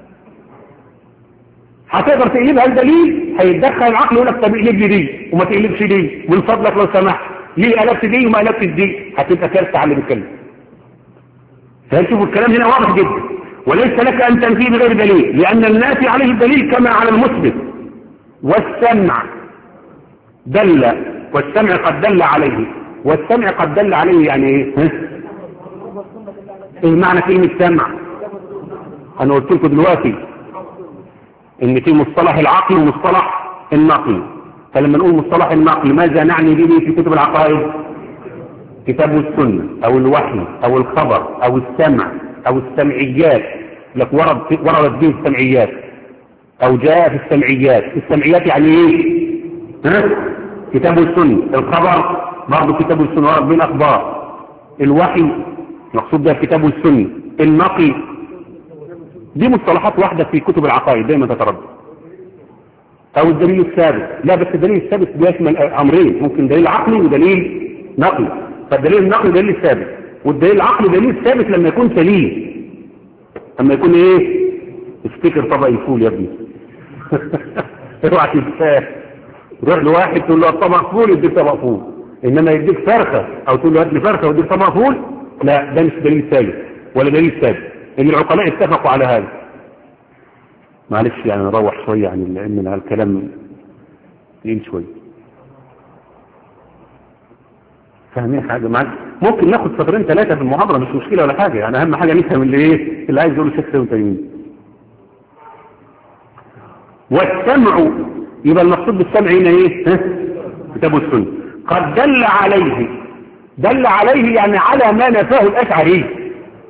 هتقدر تقلبها الدليل، هيتدخل العقل يقول لك طب اقلب لي دي وما تقلبش دي، من فضلك لو سمحت، ليه قلبت دي وما قلبتش دي؟ هتبقى كارثه على اللي بيتكلم. فهنشوف الكلام هنا واضح جدا. وليس لك ان تنفيه بغير دليل، لان النافي عليه الدليل كما على المثبت. والسمع دل، والسمع قد دل عليه، والسمع قد دل عليه يعني ايه؟ ايه معنى كلمه سمع؟ انا قلت لكم دلوقتي ان في مصطلح العقل ومصطلح النقل. فلما نقول مصطلح النقل ماذا نعني به في كتب العقائد؟ كتاب السنة او الوحي او الخبر او السمع او السمعيات. لك ورد وردت به السمعيات او جاء في السمعيات. السمعيات يعني ايه؟ ها؟ كتاب السنة. الخبر برضه كتاب السنة ورد به الاخبار. الوحي مقصود ده كتاب السنة. النقل دي مصطلحات واحدة في كتب العقائد دايما تتردد. او الدليل الثابت. لا، بس الدليل الثابت بيشمل امرين، ممكن دليل عقلي ودليل نقلي. فالدليل النقلي دليل ثابت، والدليل العقلي دليل ثابت لما يكون سليم. لما يكون ايه؟ افتكر طبق الفول يا ابني. اوعى تنساه. تروح لواحد تقول له طبق فول يديك طبق فول، انما يديك فرخه او تقول له هات لي فرخه ويديك طبق فول، لا، ده مش دليل ثابت ولا دليل ثابت. ان العقلاء اتفقوا على هذا. معلش يعني نروح شوية عن لان الكلام تقيل شوية. فاهمين حاجة معاك؟ ممكن ناخد سطرين ثلاثة في المحاضرة مش مشكلة ولا حاجة، يعني اهم حاجة نفهم اللي ايه اللي عايز يقوله شيخ سيد تيمية. والسمع يبقى المقصود بالسمع هنا ايه؟ ها؟ كتاب السنة. قد دل عليه، دل عليه يعني على ما نفاه الاشعري.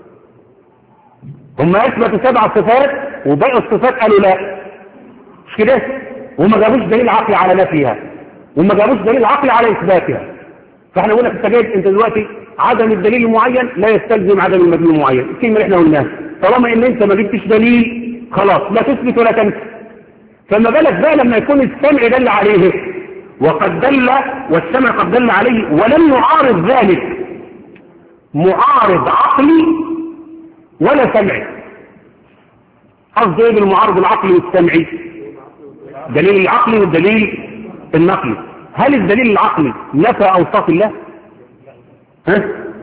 هم اثبتوا سبع صفات وباقي الصفات قالوا لا، مش كده؟ وما جابوش دليل عقلي على نفيها، وما جابوش دليل عقلي على اثباتها. فاحنا نقول لك انت جاي انت دلوقتي عدم الدليل المعين لا يستلزم عدم المدلول المعين. الكلمه اللي احنا قلناها طالما ان انت ما جبتش دليل خلاص لا تثبت ولا تنفي. فما بالك بقى لما يكون السمع دل عليه، وقد دل والسمع قد دل عليه ولم يعارض ذلك معارض عقلي ولا سمعي. قصد ايه بالمعارض العقلي والسمعي؟ دليل العقلي والدليل النقلي. هل الدليل العقلي نفى اوصاف الله؟ ها؟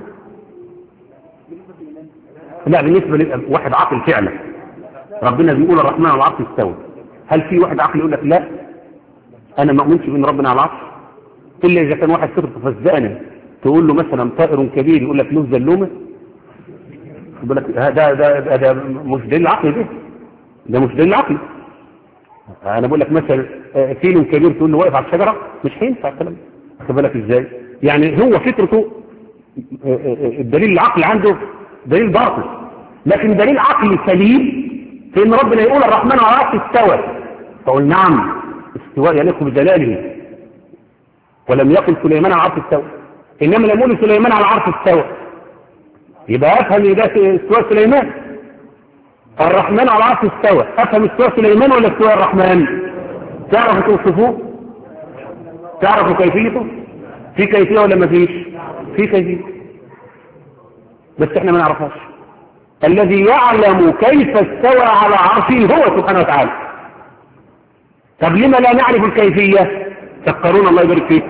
لا، بالنسبه لواحد عاقل فعلا ربنا بيقول الرحمن على العرش استوى. هل في واحد عاقل يقول لك لا انا ما اؤمنش بان ربنا على العرش؟ الا اذا كان واحد فطرته فزانه تقول له مثلا طائر كبير يقول لك له زلومه، يقول لك ده ده ده مش دليل عقلي، ده ده مش دليل عقلي. انا بقول لك مثلا فيل كبير تقول له واقف على الشجره، مش هينفع الكلام. واخد بالك ازاي؟ يعني هو فطرته الدليل العقلي عنده دليل باطل، لكن دليل عقلي سليم في ان ربنا يقول الرحمن على العرش استوى، فقول نعم استواء يليق بجلاله، ولم يقل سليمان على العرش استوى. انما لم يقول سليمان على العرش استوى يبقى افهم ان ده استواء سليمان. الرحمن على العرش استوى، افهم استواء سليمان ولا استواء الرحمن؟ تعرفوا توصفوه؟ تعرفوا كيفيته؟ في كيفيه ولا ما فيش؟ في كيفيه، بس احنا ما نعرفهاش. الذي يعلم كيف استوى على عرشه هو سبحانه وتعالى. طب لما لا نعرف الكيفيه؟ تذكرون الله يبارك فيك.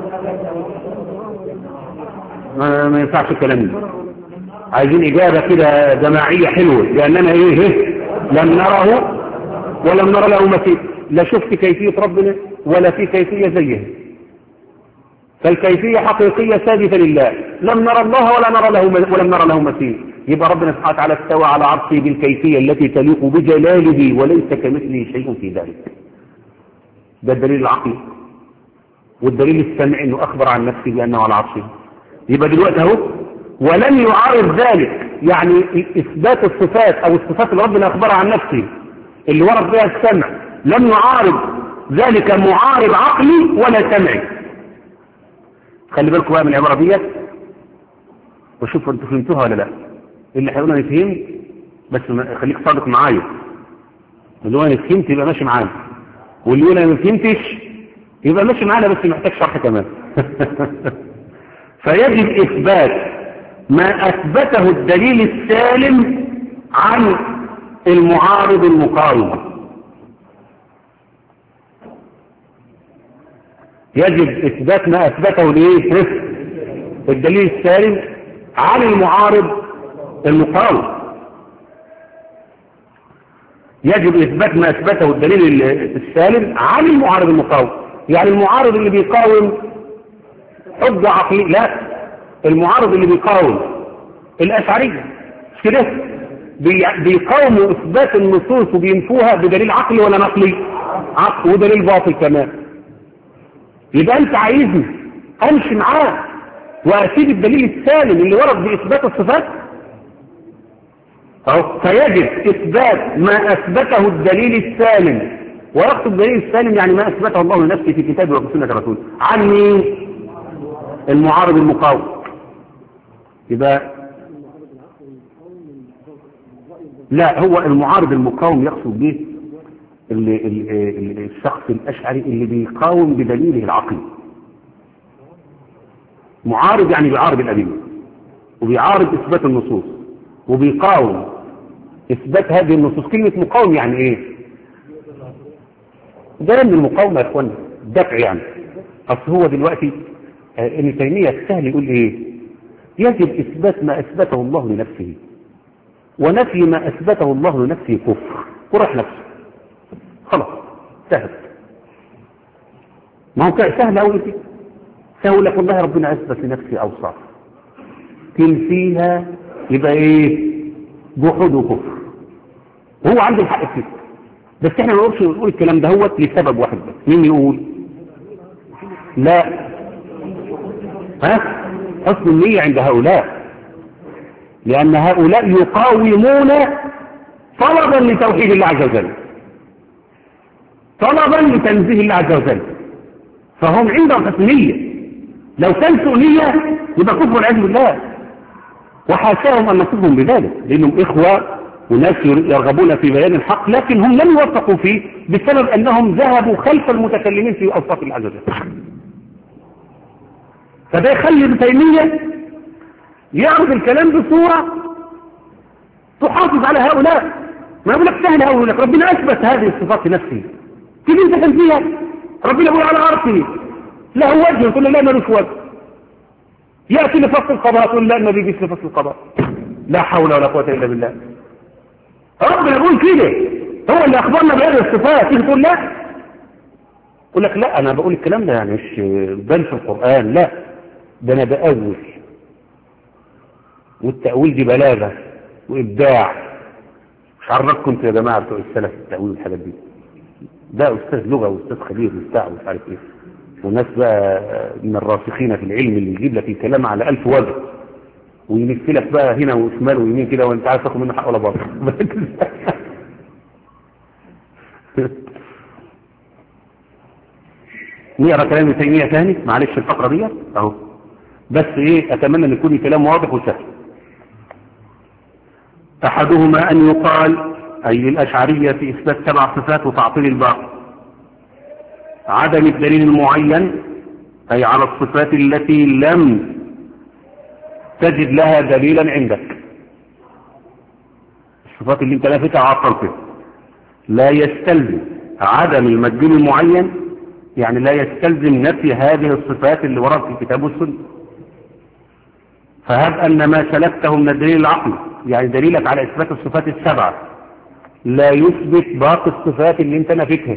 ما, ما ينفعش الكلام ده. عايزين اجابه كده جماعيه حلوه، لاننا ايه, إيه؟ لم نره ولم نرى له مثيل. لا شفت كيفية ربنا ولا في كيفية زيه، فالكيفية حقيقية ثابتة لله، لم نرى الله ولا نرى له ولم نرى له مثيل. يبقى ربنا سبحانه وتعالى استوى على عرشه بالكيفية التي تليق بجلاله وليس كمثله شيء في ذلك. ده الدليل العقلي. والدليل السمعي انه اخبر عن نفسه بانه على عرشه. يبقى دلوقتي اهو ولم يعارض ذلك، يعني اثبات الصفات او الصفات اللي ربنا اخبرها عن نفسه اللي ورد بها السمع لم يعارض ذلك معارض عقلي ولا سمعي. خلي بالكم بقى من العبارة ديت وشوفوا انتوا فهمتوها ولا لا. اللي هيقولنا نفهم بس خليك صادق معايا، اللي هو انا فهمت يبقى ماشي معانا، واللي يقول انا ما فهمتش يبقى ماشي معانا بس محتاج شرح كمان. فيجب اثبات ما اثبته الدليل السالم عن المعارض المقاوم. يجب اثبات ما اثبته الايه الدليل السالم عن المعارض المقاوم. يجب اثبات ما اثبته الدليل السالم عن المعارض المقاوم. يعني المعارض اللي بيقاوم حجة عقلية، لا، المعارض اللي بيقاوم الاشعرية مش كده بيقاوموا اثبات النصوص وبينفوها بدليل عقلي ولا نقلي؟ عقل ودليل باطل كمان. يبقى انت عايزني امشي معاه واسيب الدليل السالم اللي ورد باثبات الصفات؟ أو فيجب اثبات ما اثبته الدليل السالم، ويقصد الدليل السالم يعني ما اثبته الله لنفسه في كتابه وفي سنة الرسول عن مين؟ المعارض المقاوم. يبقى لا، هو المعارض المقاوم يقصد به اللي اللي الشخص الاشعري اللي بيقاوم بدليله العقلي. معارض يعني بيعارض الادله وبيعارض اثبات النصوص وبيقاوم اثبات هذه النصوص. كلمه مقاوم يعني ايه؟ ده من المقاومه يا اخوانا دفع. يعني اصل هو دلوقتي ابن تيميه سهل يقول ايه؟ يجب اثبات ما اثبته الله لنفسه، ونفي ما اثبته الله لنفسه كفر ورح نفسه. خلاص سهل. ما هو سهل أوي كده. سهل لك والله ربنا أثبت لنفسه أوصاف كل فيها يبقى إيه؟ جحود وكفر. وهو عنده الحق فيه، بس احنا ما نقولش نقول الكلام ده هو لسبب واحد بس. مين يقول؟ لا، ها؟ حسن النية عند هؤلاء، لأن هؤلاء يقاومون طلبا لتوحيد الله عز وجل، طلبا لتنزيه الله عز وجل، فهم عندهم حسنية. لو كان سوء نية يبقى كفر والعياذ بالله، وحاشاهم أن نصفهم بذلك، لأنهم إخوة وناس يرغبون في بيان الحق، لكن هم لم يوفقوا فيه بسبب أنهم ذهبوا خلف المتكلمين في أوصاف الله عز وجل. فده يخلي ابن تيمية يعرض الكلام بصورة تحافظ على هؤلاء. ما يقول لك سهل أقول لك ربنا أثبت هذه الصفات لنفسه، كيف انت كان فيها؟ ربنا يقول على عرشه له وجه، تقول له لا ملوش وجه. يأتي لفصل القضاء تقول لا ما بيجيش لفصل القضاء. لا حول ولا قوة إلا بالله. ربنا يقول كده، هو اللي أخبرنا بهذه الصفات، تيجي تقول لا؟ يقول لك لا أنا بقول الكلام ده يعني مش بل في القرآن، لا ده أنا بأول، والتأويل دي بلاغة وإبداع. مش عرفكم انتوا يا جماعة بتوع السلف التأويل والحاجات دي، ده أستاذ لغة وأستاذ خبير وبتاع ومش عارف إيه، وناس بقى من الراسخين في العلم اللي يجيب لك الكلام على ألف وجه ويلف لك بقى هنا وشمال ويمين كده وأنت عارف تاخد منه حق ولا باطل. نقرا كلام ابن تيمية ثاني معلش الفقرة دي أهو، بس إيه أتمنى أن يكون الكلام واضح وسهل. أحدهما أن يقال أي للأشعرية في إثبات سبع صفات وتعطيل الباقي، عدم الدليل المعين أي على الصفات التي لم تجد لها دليلا عندك، الصفات اللي انت لافتها عطلتها. لا يستلزم عدم المدلول المعين، يعني لا يستلزم نفي هذه الصفات اللي ورد في الكتاب والسنة. فهب أن ما سلكته من الدليل العقلي، يعني دليلك على إثبات الصفات السبعة لا يثبت باقي الصفات اللي انت نفيتها،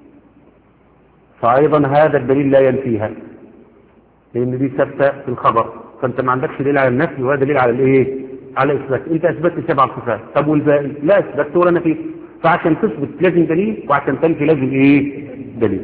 فأيضا هذا الدليل لا ينفيها، لأن دي ثابتة في الخبر، فأنت ما عندكش دليل على النفي وهذا دليل على الإيه؟ على إثبات. أنت أثبتت سبع صفات، طب والباقي لا أثبت ولا نفيت، فعشان تثبت لازم دليل، وعشان تنفي لازم إيه؟ دليل.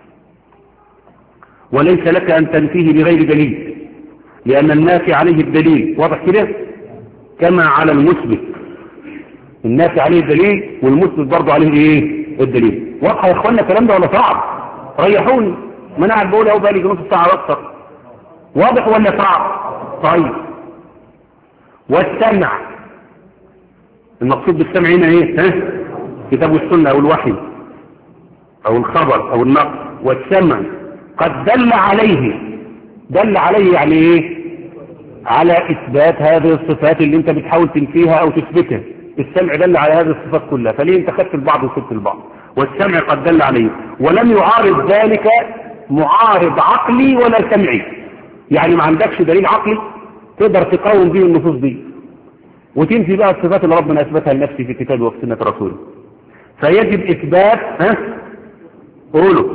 وليس لك أن تنفيه بغير دليل، لأن النافي عليه الدليل، واضح كده؟ كما على المثبت، النافي عليه الدليل والمثبت برضه عليه إيه؟ الدليل. واضح يا إخوانا الكلام ده ولا صعب؟ ريحوني، ما أنا قاعد بقول أهو بقالي نص ساعة أكثر. واضح ولا صعب؟ طيب. والسمع، المقصود بالسمع هنا ايه؟ ها؟ كتاب السنة او الوحي او الخبر او النقل. والسمع قد دل عليه، دل عليه يعني ايه؟ على اثبات هذه الصفات اللي انت بتحاول تنفيها او تثبتها. السمع دل على هذه الصفات كلها، فليه انت خدت البعض وسبت البعض؟ والسمع قد دل عليه، ولم يعارض ذلك معارض عقلي ولا سمعي، يعني ما عندكش دليل عقلي تقدر تقاوم به النصوص دي وتنفي بقى الصفات اللي ربنا اثبتها لنفسه في كتابه وفي سنة رسوله. فيجب اثبات، ها قولوا،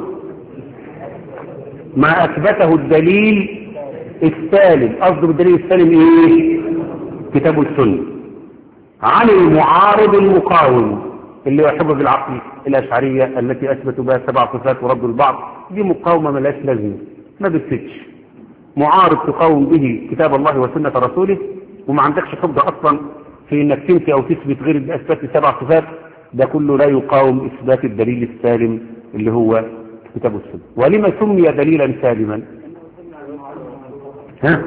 ما اثبته الدليل السالم. قصده بالدليل السالم ايه؟ كتاب السنة، عن المعارض المقاوم اللي هو حجج العقل الاشعريه التي اثبتوا بها سبع صفات وردوا البعض. دي مقاومه ملاش لازمه، ما بتفيدش. معارض تقاوم به كتاب الله وسنة رسوله، وما عندكش حجة أصلا في إنك تنفي أو تثبت غير إثبات سبع صفات، ده كله لا يقاوم إثبات الدليل السالم اللي هو كتاب السنة. ولما سمي دليلا سالما؟ ها؟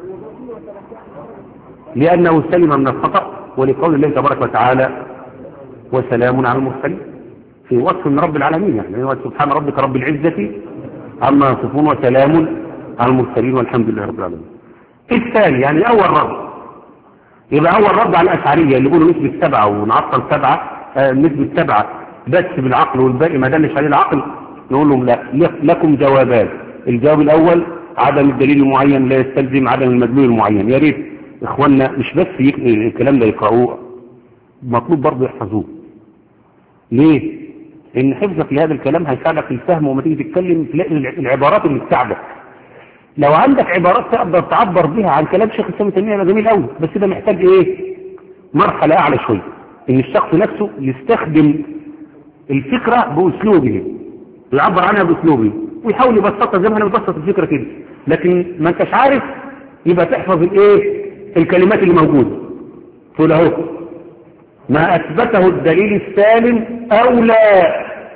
لأنه سلم من الخطأ، ولقول الله تبارك وتعالى وسلام على المرسلين، في وصف من رب العالمين، يعني سبحان ربك رب العزة عما يصفون وسلام على المرسلين والحمد لله رب العالمين. الثاني يعني أول رد، يبقى أول رد على الأشعرية اللي يقولوا نسبة سبعة ونعطل سبعة، آه نسبة سبعة بس بالعقل والباقي ما دلش عليه العقل، نقول لهم لا، لكم جوابان. الجواب الأول عدم الدليل المعين لا يستلزم عدم المدلول المعين. يا ريت إخواننا مش بس الكلام ده يقرأوه، مطلوب برضه يحفظوه. ليه؟ إن حفظك لهذا الكلام هيساعدك في الفهم، وما تيجي تتكلم تلاقي العبارات اللي تساعدك. لو عندك عبارات تقدر تعبر بها عن كلام شيخ الإسلام ابن تيمية يبقى جميل قوي، بس ده محتاج ايه؟ مرحلة اعلى شوية، ان الشخص نفسه يستخدم الفكرة باسلوبه، يعبر عنها باسلوبه ويحاول يبسطها زي ما انا ببسط الفكرة كده. لكن ما انتش عارف يبقى تحفظ الايه؟ الكلمات اللي موجودة. تقول اهو ما اثبته الدليل السالم اولى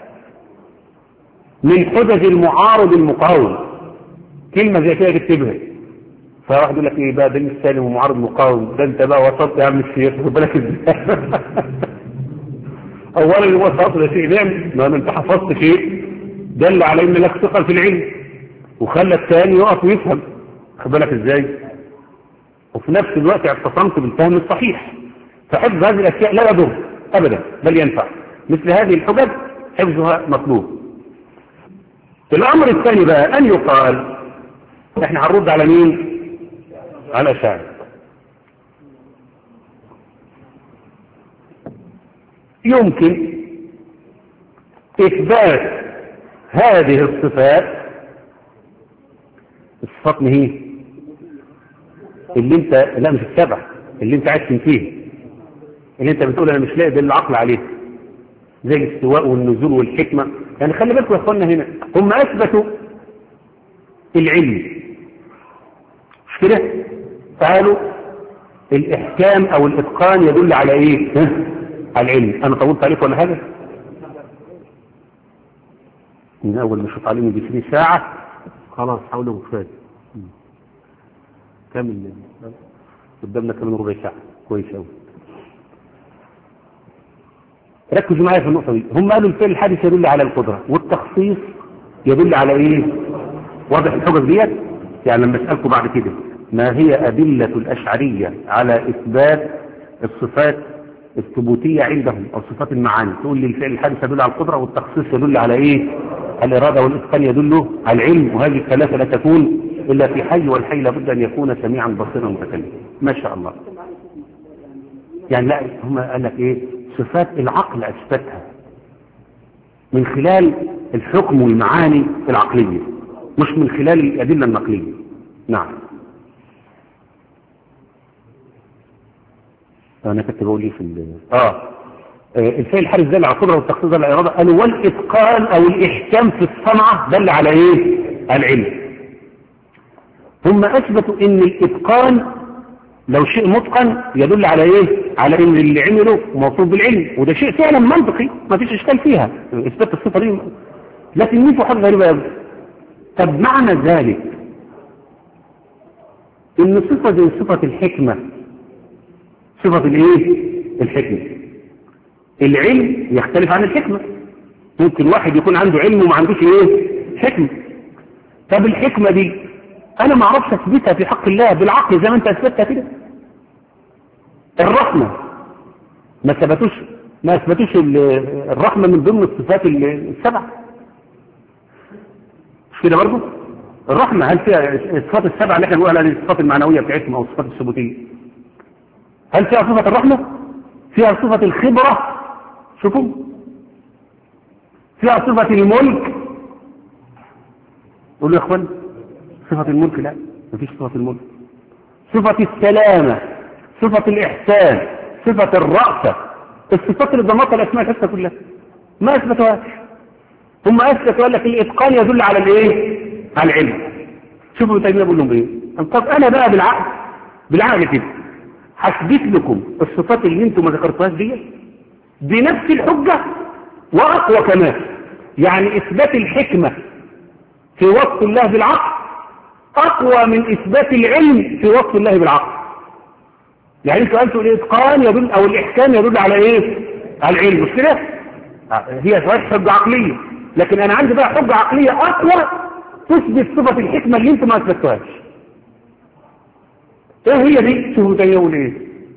من حجج المعارض المقاوم. كلمة زي كده تكتبها، فواحد يقول لك ايه بقى دليل السالم ومعارض مقاوم؟ ده انت بقى وسطت يا عم الشيخ، خد بالك ازاي. اولا اللي وسط ده شيء نعم، ما انت حفظت شيء دل على ان لك ثقل في العلم، وخلى الثاني يقف ويفهم، خد بالك ازاي. وفي نفس الوقت اعتصمت بالفهم الصحيح. فحفظ هذه الاشياء لا يضر ابدا بل ينفع. مثل هذه الحجج حفظها مطلوب. الامر الثاني بقى ان يقال احنا هنرد على مين؟ على الأشاعرة. يمكن اثبات هذه الصفات، الصفات هي اللي انت لا مش السبع اللي انت عايز تنفيه، اللي انت بتقول انا مش لاقي دليل العقل عليه، زي الاستواء والنزول والحكمة. يعني خلي بالكم يا اخوانا، هنا هم اثبتوا العلم مش كده؟ قالوا الاحكام او الاتقان يدل على ايه؟ ها؟ على العلم. انا طولت عليك ولا حاجه؟ من اول ما اشوف عليهم بعشرين ساعه خلاص حاولوا كفايه. كمل قدامنا كمان ربع ساعه كويس قوي. ركزوا معايا في النقطه دي. هم قالوا الفعل الحادث يدل على القدره، والتخصيص يدل على ايه؟ واضح الحجج ديت؟ يعني لما اسالكم بعد كده ما هي أدلة الأشعرية على إثبات الصفات الثبوتية عندهم أو صفات المعاني، تقول لي الفعل الحادث يدل على القدرة، والتخصيص يدل على إيه؟ الإرادة، والإتقان يدل على العلم. وهذه الثلاثة لا تكون إلا في حي، والحي لابد أن يكون سميعا بصيرا متكلما. ما شاء الله. يعني لا هم قال لك إيه؟ صفات العقل أثبتها من خلال الحكم والمعاني العقلية، مش من خلال الأدلة النقلية. نعم. أنا كنت بقول لي في ال آه الفعل الحارس دل على القدرة والتخصيص على الإرادة. قالوا والإتقان أو الإحكام في الصنعة دل على إيه؟ العلم. هم أثبتوا إن الإتقان لو شيء متقن يدل على إيه؟ على إن اللي عمله موصوف بالعلم، وده شيء فعلا منطقي ما فيش إشكال فيها إثبات الصفة دي، لكن مين في حاجة غريبة يا ابني؟ طب معنى ذلك إن صفة زي صفة الحكمة، صفة الإيه؟ الحكمة. العلم يختلف عن الحكمة. ممكن واحد يكون عنده علم وما عندوش إيه؟ حكمة. طب الحكمة دي أنا ما أعرفش أثبتها في حق الله بالعقل زي ما أنت أثبتها كده. الرحمة ما ثبتوش ما أثبتوش الرحمة من ضمن الصفات السبع، مش كده برضه؟ الرحمة هل فيها الصفات السبع اللي احنا بنقول عليها الصفات المعنوية بتاعتهم أو الصفات الثبوتية؟ هل فيها صفة الرحمة؟ فيها صفة الخبرة، شوفوا، فيها صفة الملك. قولوا يا اخوان صفة الملك لا، مفيش صفة الملك. صفة السلامة، صفة الإحسان، صفة الرأفة، الصفات اللي ضمتها الأسماء الحسنى كلها ما أثبتوهاش. هم أثبتوا قال لك الإتقان يدل على الإيه؟ على العلم. شوفوا ابن تيمية بيقول لهم إيه؟ طب أنا بقى بالعقل بالعقل كده هثبت لكم الصفات اللي انتم ما ذكرتوهاش دي بنفس الحجة وأقوى كمان. يعني إثبات الحكمة في وصف الله بالعقل أقوى من إثبات العلم في وصف الله بالعقل. يعني انتوا قلتوا الإتقان يدل أو الإحكام يدل على إيه؟ على العلم، مش كده؟ هي صحيح حجة عقلية، لكن أنا عندي بقى حجة عقلية أقوى تثبت صفة الحكمة اللي انتم ما أثبتوهاش. ايه هي دي؟ شوفوا تيقول ايه.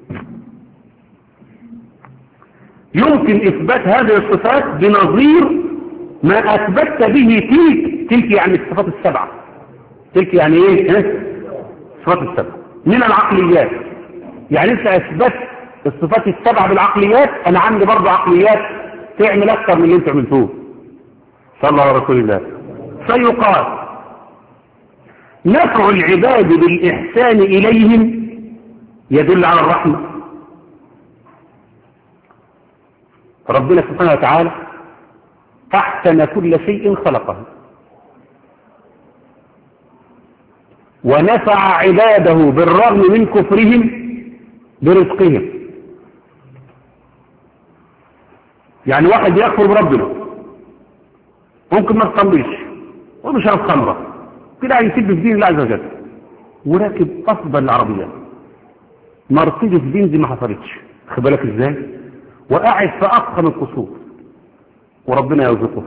يمكن اثبات هذه الصفات بنظير ما اثبتت به تلك. تلك يعني الصفات السبعة. تلك يعني ايه؟ الصفات السبعة من العقليات. يعني انت اثبت الصفات السبعة بالعقليات، انا عندي برضه عقليات تعمل اكثر من اللي انت عملتوه. صلى الله على رسول الله. فيقال نفع العباد بالإحسان إليهم يدل على الرحمة. ربنا سبحانه وتعالى أحسن كل شيء خلقه ونفع عباده بالرغم من كفرهم برزقهم. يعني واحد يكفر بربنا ممكن ما تصليش ومش عارف خمره كده هيسيب في دين الله عز وجل، وراكب افضل العربيات مرسيدس بنز ما حصلتش، خد بالك ازاي، وقاعد في اضخم القصور وربنا يرزقه.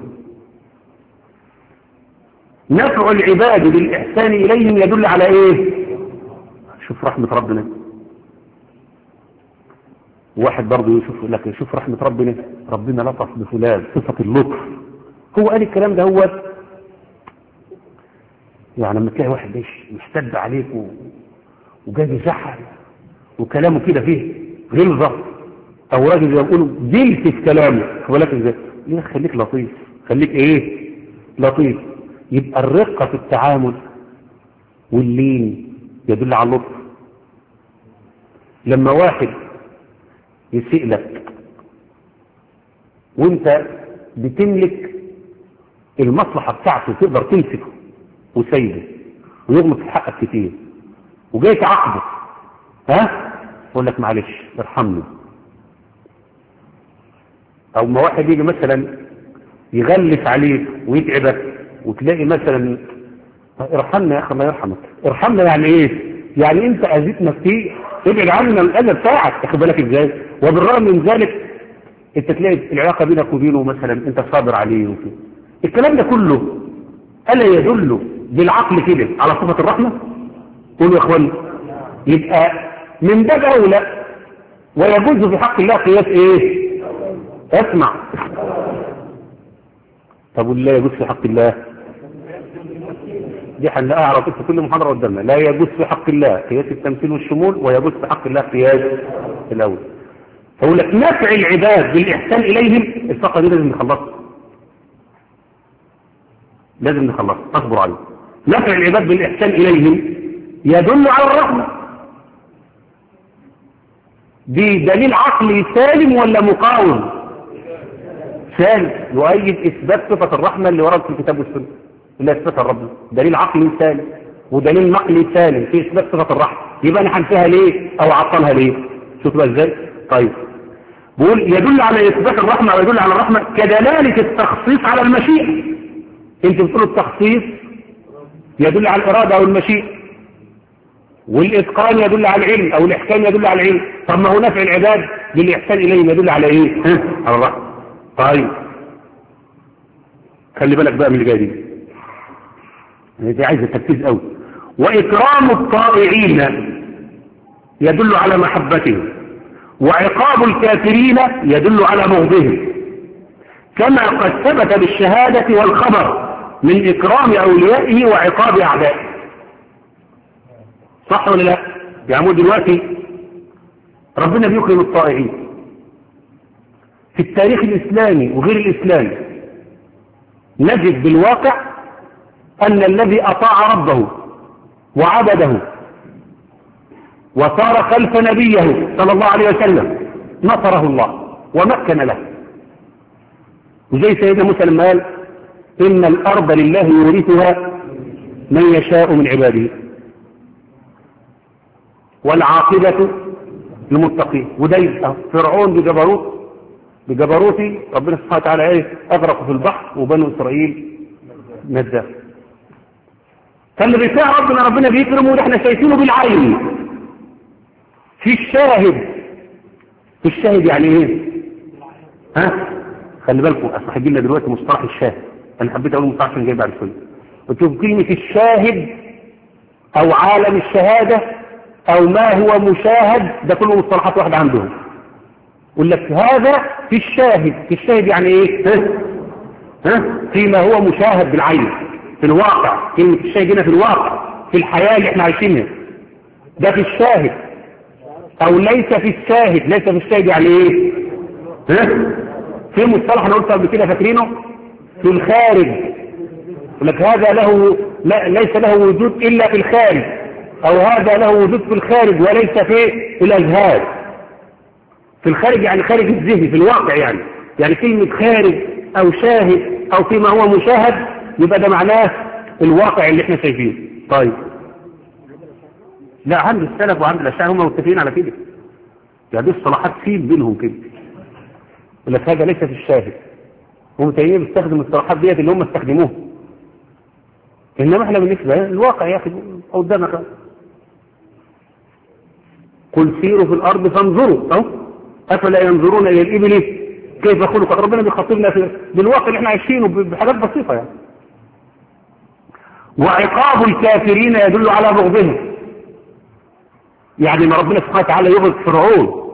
نفع العباد بالاحسان اليهم يدل على ايه؟ شوف رحمه ربنا. واحد برضه يشوف لك شوف رحمه ربنا، ربنا لطف بفلان، صفه اللطف. هو قال الكلام ده هو يعني لما تلاقي واحد ليش مشتد عليك و... وجاي يزعل وكلامه كده فيه غلظة، او راجل زي ما بيقولوا جلس في كلامه، ولك ازاي ليه؟ خليك لطيف، خليك ايه؟ لطيف. يبقى الرقة في التعامل واللين يدل على اللطف. لما واحد يسيء لك وانت بتملك المصلحة بتاعته تقدر تمسكه وسيده ويغلط في حقك كتير وجاي تعاقبه، ها يقول لك معلش ارحمني. او ما واحد يجي مثلا يغلس عليك ويتعبك وتلاقي مثلا ارحمنا يا اخي الله يرحمك. ارحمنا يعني ايه؟ يعني انت اذيتنا كتير، ابعد عنا الاذى بتاعك، تاخد بالك ازاي. وبالرغم من ذلك انت تلاقي العلاقه بينك وبينه مثلا انت صابر عليه وكده. الكلام ده كله الا يدل بالعقل كده على صفة الرحمة؟ قولوا يا اخواني. يبقى من باب اولى ويجوز في حق الله قياس ايه؟ اسمع. طب ولا يجوز في حق الله؟ دي هنلاقيها على طول في كل محاضرة قدامنا. لا يجوز في حق الله قياس التمثيل والشمول، ويجوز في حق الله قياس الاول. فأقول لك نفع العباد بالإحسان إليهم الفقرة دي لازم نخلصها، لازم نخلصها اصبر عليه. نفع العباد بالإحسان إليهم يدل على الرحمة، دي دليل عقلي سالم ولا مقاوم؟ سالم، يؤيد إثبات صفة الرحمة اللي ورد في الكتاب والسنة اللي أثبتها الرب، دليل عقلي سالم ودليل نقلي سالم في إثبات صفة الرحمة، يبقى أنا هنفيها ليه أو عطلها ليه؟ شوف بقى إزاي؟ طيب بقول يدل على إثبات الرحمة ويدل على الرحمة كدلالة التخصيص على المشيئة. أنت بتقولوا التخصيص يدل على الإرادة أو المشيئة، والإتقان يدل على العلم أو الإحكام يدل على العلم. طب ما هو نفع العباد بالإحسان إليهم يدل على إيه؟ ها؟ على الرحمة. طيب خلي بالك بقى من اللي جاي دي، دي عايزة تركيز قوي. وإكرام الطائعين يدل على محبتهم، وعقاب الكافرين يدل على بغضهم، كما قد ثبت بالشهادة والخبر من إكرام أوليائه وعقاب أعدائه. صح ولا لا؟ يعني دلوقتي ربنا بيكرم الطائعين في التاريخ الإسلامي وغير الإسلامي، نجد بالواقع أن الذي أطاع ربه وعبده وصار خلف نبيه صلى الله عليه وسلم نصره الله ومكن له. وزي سيدنا موسى لما قال إن الأرض لله يورثها من يشاء من عباده والعاقبة للمتقين. وده فرعون بجبروت بجبروتي ربنا سبحانه وتعالى ايه أغرقوا في البحر وبنو إسرائيل نجاه. فاللي بيطيع ربنا ربنا بيكرمه، وده احنا شايفينه بالعين في الشاهد. في الشاهد يعني ايه؟ ها خلي بالكم اصل هيجي لنا دلوقتي مصطلح الشاهد، انا حبيت اقول مصطلح عشان جاي بعد شويه. وتشوف كلمه الشاهد او عالم الشهاده او ما هو مشاهد، ده كله مصطلحات واحده عندهم. يقول لك هذا في الشاهد، في الشاهد يعني ايه؟ ها ها فيما هو مشاهد بالعين في الواقع. كلمه الشاهد هنا في الواقع في الحياه اللي احنا عايشينها، ده في الشاهد. او ليس في الشاهد، ليس في الشاهد يعني ايه؟ ها في مصطلح انا قلت قبل كده فاكرينه في الخارج. يقول لك هذا له لا ليس له وجود الا في الخارج، او هذا له وجود في الخارج وليس في الاذهان. في الخارج يعني خارج الذهن في الواقع، يعني يعني كلمه خارج او شاهد او فيما هو مشاهد يبقى ده معناه الواقع اللي احنا شايفينه. طيب لا عند السلف وعند الاشاعره هم متفقين على كده، يعني دي الصلاحات فين بينهم كده. يقول لك هذا ليس في الشاهد، هم تانيين بيستخدموا الصلاحات ديت اللي هم استخدموها، انما احنا بالنسبه الواقع يا اخي قدامك. قل سيروا في الارض فانظروا اهو افلا ينظرون الى الابل كيف خلقت. ربنا بيخاطبنا في بالواقع اللي احنا عايشينه بحاجات بسيطه يعني. وعقاب الكافرين يدل على بغضهم، يعني ما ربنا سبحانه وتعالى يغرق فرعون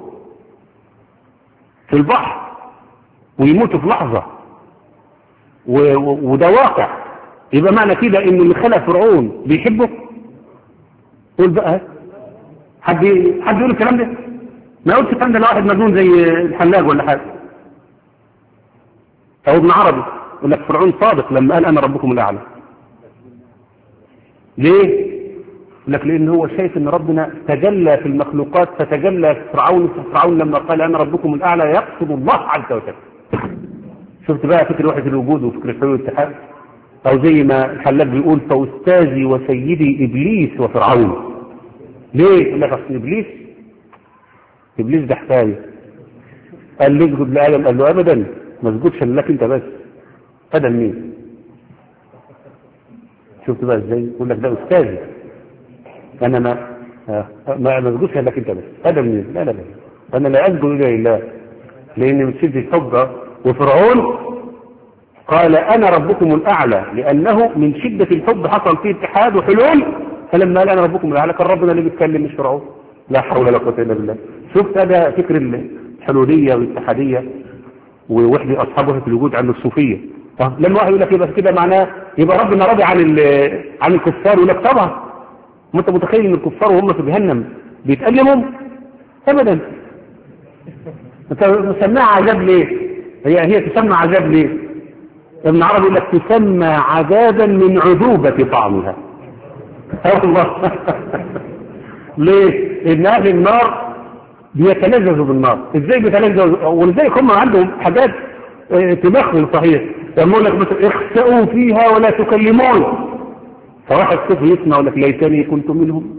في البحر ويموتوا في لحظة وده واقع، يبقى معنى كده ان اللي خلق فرعون بيحبه. قول بقى حد حد يقول الكلام ده؟ ما يقولش الكلام ده لواحد مجنون زي الحلاج ولا حاجه او ابن عربي. يقول لك فرعون صادق لما قال انا ربكم الاعلى. ليه؟ يقول لك لان هو شايف ان ربنا تجلى في المخلوقات، فتجلى في فرعون فرعون لما قال انا ربكم الاعلى يقصد الله عز وجل. شفت بقى فكر وحدة الوجود وفكر الحلول والاتحاد، او زي ما الحلاج بيقول فاستاذي وسيدي ابليس وفرعون. ليه؟ يقول لك اصل ابليس ابليس ده حكايه، قال لي اسجد لادم، قال له ابدا ما اسجدش لك انت بس. ادم مين؟ شفت بقى ازاي؟ يقول لك ده استاذي انا ما ما ما اسجدش لك انت بس. ادم مين؟ لا لا لا انا لا اسجد الا لله، لان من شده الحب. وفرعون قال انا ربكم الاعلى لانه من شده الحب حصل فيه اتحاد وحلول، فلما قال انا ربكم الاعلى كان ربنا اللي بيتكلم مش فرعون. لا حول ولا قوه الا بالله. شفت هذا فكر الحلوليه والاتحاديه ووحده اصحابها في الوجود عند الصوفيه. لما واحد يقول لك يبقى كده معناه يبقى ربنا راضي عن عن الكفار، يقول لك طبعا ما انت متخيل ان الكفار وهم في جهنم بيتألموا؟ ابدا انت مسميها عذاب ليه؟ هي هي تسمى عذاب ليه؟ ابن عربي يقول لك تسمى عذابا من عذوبة طعمها. الله. ليه؟ ان اهل النار بيتلذذوا بالنار. ازاي بيتلذذوا؟ ولذلك هم عندهم حاجات اه تدخل صحيح. يقول لك مثلا اخسئوا فيها ولا تكلمون. فواحد كيف يسمع يقول لك ليتني كنت منهم.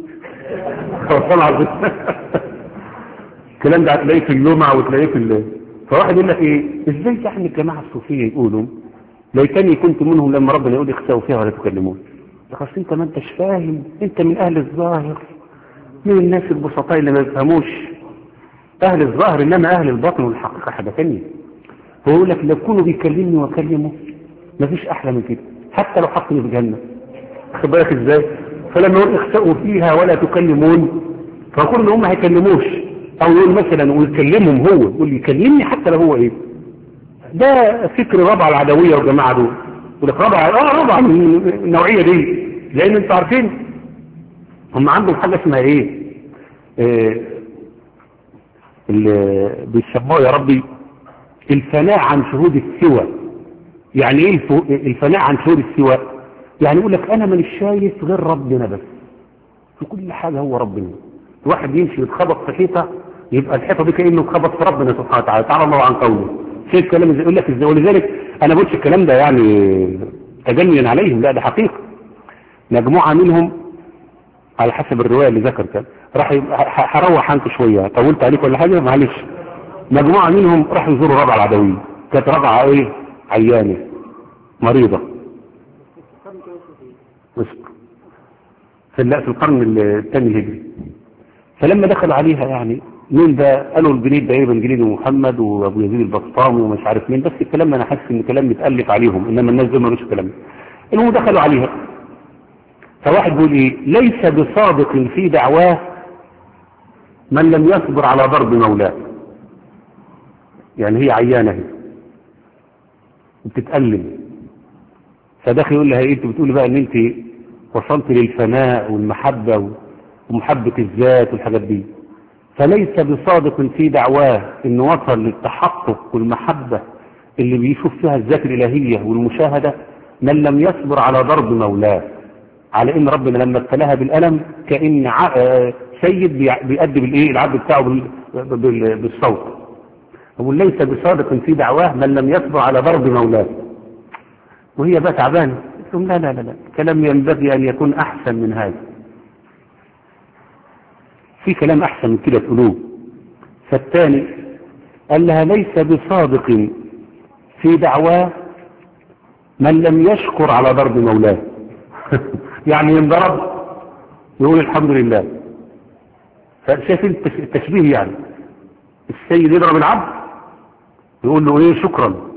الكلام ده هتلاقيه في اللمع وتلاقيه في الليل. فواحد يقول لك ايه؟ ازاي يعني الجماعه الصوفيه يقولوا ليتني كنت منهم لما ربنا يقول اخسئوا فيها ولا تكلمون؟ خلاص انت ما انتش فاهم، انت من اهل الظاهر، من الناس البسطاء اللي ما يفهموش اهل الظاهر، انما اهل الباطن والحقيقه حاجه ثانيه. هو يقول لك لو كانوا بيكلمني واكلمه مفيش احلى من كده، حتى لو حطني في جهنم. خد بالك ازاي؟ فلما يقول اخسئوا فيها ولا تكلمون، فكل ان هم هيكلموش، او يقول مثلا ويكلمهم هو، يقول يكلمني حتى لو هو ايه. ده فكر ربع العدويه والجماعه دول. يقول لك ربع اه ربع من النوعيه دي، لان انتوا عارفين هم عندهم حاجه اسمها ايه؟ إيه اللي بيسموه يا ربي الفناء عن شهود السوى. يعني ايه الفناء عن شهود السوى؟ يعني يقول لك انا مانيش شايف غير ربنا بس، في كل حاجه هو ربنا. الواحد يمشي يتخبط في حيطه، يبقى الحيطه دي كانه اتخبط في ربنا سبحانه وتعالى، تعالى الله عن قوله. شايف كلام ازاي؟ يقول لك ازاي؟ ولذلك انا بقولش الكلام ده يعني تجنيا عليهم، لا ده حقيقه. مجموعه منهم على حسب الروايه اللي ذكرتها، راح هروح عنك شويه، طولت عليك ولا حاجه معلش. مجموعه منهم راحوا يزوروا ربع العدويه، كانت ربعه ايه؟ عيانه مريضه. في في القرن الثاني الهجري. فلما دخلوا عليها يعني مين ده؟ قالوا الجنيد ده ابن جنيد ومحمد وابو يزيد البسطامي ومش عارف مين، بس الكلام انا حاسس ان كلام متالف عليهم، انما الناس دول مالوش كلام. المهم دخلوا عليها، فواحد بيقول ايه؟ ليس بصادق في دعواه من لم يصبر على ضرب مولاه. يعني هي عيانه بتتألم، فداخل يقول لها ايه؟ انت بتقولي بقى ان انت وصلت للفناء والمحبة ومحبة الذات والحاجات دي، فليس بصادق في دعواه انه وصل للتحقق والمحبة اللي بيشوف فيها الذات الالهية والمشاهدة من لم يصبر على ضرب مولاه، على ان ربنا لما ابتلاها بالالم كأن سيد بيأدي بالايه العبد بتاعه بالصوت. هو ليس بصادق في دعواه من لم يصبر على ضرب مولاه. وهي بقى تعبانه، قلت لا لا لا لا، كلام ينبغي ان يكون احسن من هذا. في كلام احسن من كده تقولوه. فالثاني قال لها ليس بصادق في دعواه من لم يشكر على ضرب مولاه. يعني ينضرب يقول الحمد لله. فشايف التشبيه؟ يعني السيد يضرب العبد يقول له ايه؟ شكرا.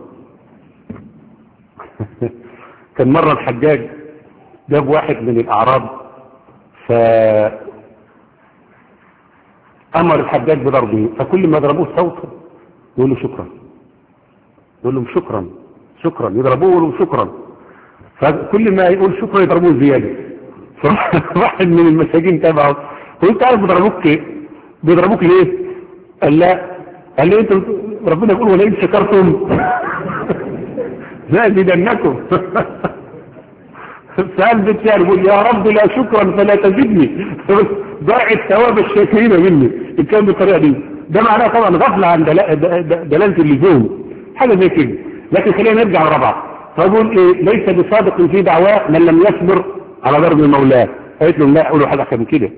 كان مرة الحجاج جاب واحد من الاعراب، فأمر الحجاج بضربه، فكل ما ضربوه صوته يقول له شكرا، يقول لهم شكرا شكرا، يضربوه يقول لهم شكرا، فكل ما يقول شكرا يضربوه زيادة. فواحد من المساجين تابعه، وانت عارف بيضربوك ايه؟ بيضربوك ليه؟ قال لا، قال لي انت ربنا يقول ولئن شكرتم لازيدنكم. سأل بيت شعر يقول يا رب لا شكرا فلا تزدني، ضاع الثواب الشاكرين مني. الكلام بالطريقه دي ده معناه طبعا غفله عن دلاله اللزوم، حاجه زي كده. لكن خلينا نرجع لربعه. فيقول ايه؟ ليس بصادق في دعواه من لم يصبر على ضرب مولاه. قالت لهم لا، قولوا حاجه احسن من كده.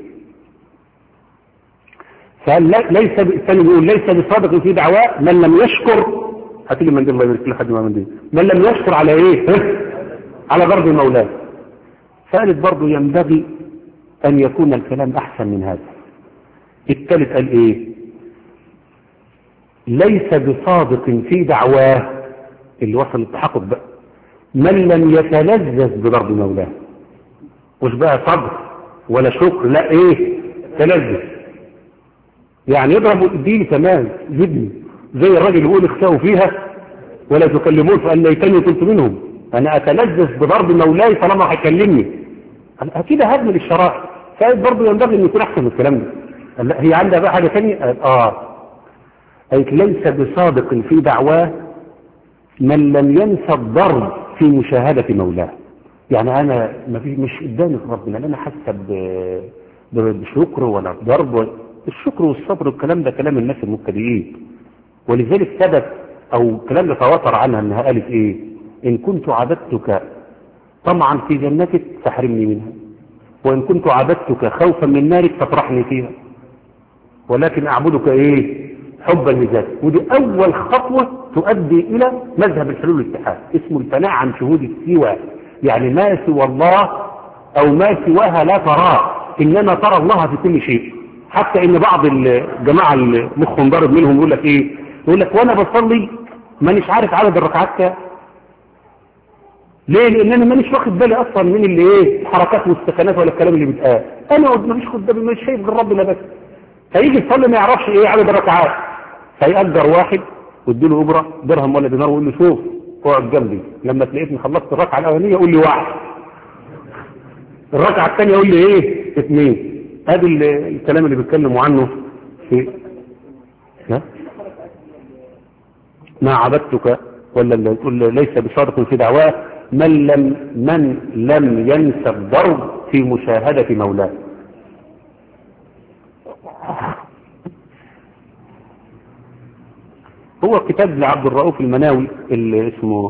فليس الثاني بيقول ليس بصادق في دعواه من لم يشكر، هتيجي من دي الله يبارك لك حد ما من دي، من لم يشكر على ايه؟ على ضرب مولاه. فقالت برضه ينبغي ان يكون الكلام احسن من هذا. الثالث قال ايه؟ ليس بصادق في دعواه، اللي وصل للتحقق بقى، من لم يتلذذ بضرب مولاه. مش بقى صبر ولا شكر، لا ايه؟ تلذذ. يعني يضرب الدين تمام جدا، زي الراجل يقول اخسأوا فيها ولا تكلمون فقال ليتني كنت منهم، انا اتلذذ بضرب مولاي طالما هيكلمني. اكيد هدم للشرائع. فقالت برضه ينبغي ان يكون احسن من الكلام ده. لا، هي عندها بقى حاجه ثانيه. اه قالت ليس بصادق في دعواه من لم ينسى الضرب في مشاهدة مولاه. يعني أنا ما في مش قدامي في ربنا، لا أنا حاسة بشكر ولا ضرب. الشكر والصبر والكلام ده كلام الناس المبتدئين، ولذلك ثبت أو كلام تواتر عنها أنها قالت إيه؟ إن كنت عبدتك طمعا في جنتك فاحرمني منها، وإن كنت عبدتك خوفا من نارك فاطرحني فيها، ولكن أعبدك إيه؟ حبا لذاتك. ودي أول خطوة تؤدي إلى مذهب الحلول والاتحاد، اسمه الفناء عن شهود السوى. يعني ما سوى الله أو ما سواها لا تراه، إنما ترى الله في كل شيء. حتى إن بعض الجماعة المخهم ضرب منهم يقول لك إيه؟ يقول لك وأنا بصلي مانيش عارف عدد الركعات كام. ليه؟ لأن أنا مانيش واخد بالي أصلا من اللي إيه؟ الحركات والسكنات ولا الكلام اللي بيتقال. أنا مانيش واخد بالي، مش شايف غير ربنا بس. فيجي يصلي ما يعرفش إيه عدد الركعات، فيأجر واحد واديله أجرة درهم ولا دينار ويقول له شوف اقعد جنبي، لما تلاقيتني خلصت الركعة الأولانية قول لي واحد، الركعة الثانية قول لي إيه؟ اثنين. هذا الكلام اللي بيتكلموا عنه في ها؟ ما عبدتك ولا اللي تقول ليس بصادق في دعواه من لم من لم ينسى الضرب في مشاهدة مولاه. هو كتاب لعبد الرؤوف المناوي اللي اسمه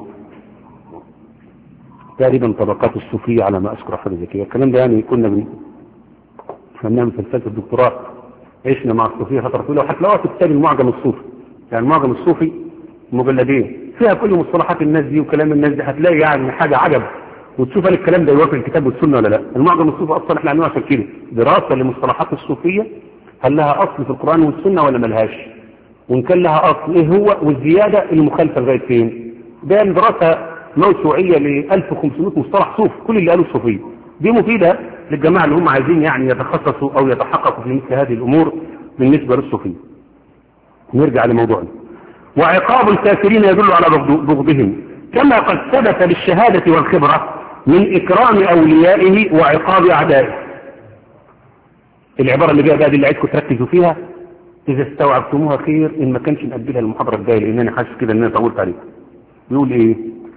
تقريبا طبقات الصوفية على ما أذكر حاجة زي كده. الكلام ده يعني كنا من فهمناه من فلسفة الدكتوراه، عشنا مع الصوفية فترة طويلة، وهتلاقوها في كتاب المعجم الصوفي. يعني المعجم الصوفي مجلدين فيها كل مصطلحات الناس دي وكلام الناس دي، هتلاقي يعني حاجة عجب، وتشوف هل الكلام ده يوافق الكتاب والسنة ولا لا. المعجم الصوفي أصلا احنا عاملينه عشان كده، دراسة لمصطلحات الصوفية، هل لها أصل في القرآن والسنة ولا ملهاش، وإن كان لها أصل إيه هو، والزيادة المخالفة لغاية فين. ده دراسة موسوعية ل ألف وخمسمائة مصطلح صوف، كل اللي قالوا الصوفية دي مفيدة للجماعة اللي هم عايزين يعني يتخصصوا أو يتحققوا في مثل هذه الأمور بالنسبة للصوفية. نرجع لموضوعنا. وعقاب الكافرين يدل على بغضهم كما قد ثبت بالشهادة والخبرة من إكرام أوليائه وعقاب أعدائه. العبارة اللي جاء بقى دي اللي عايزكم تركزوا فيها، إذا استوعبتموها خير، إن ما كانش نأجلها المحاضرة الجاية لأن أنا حاسس كده إن أنا طولت عليكم. بيقول إيه؟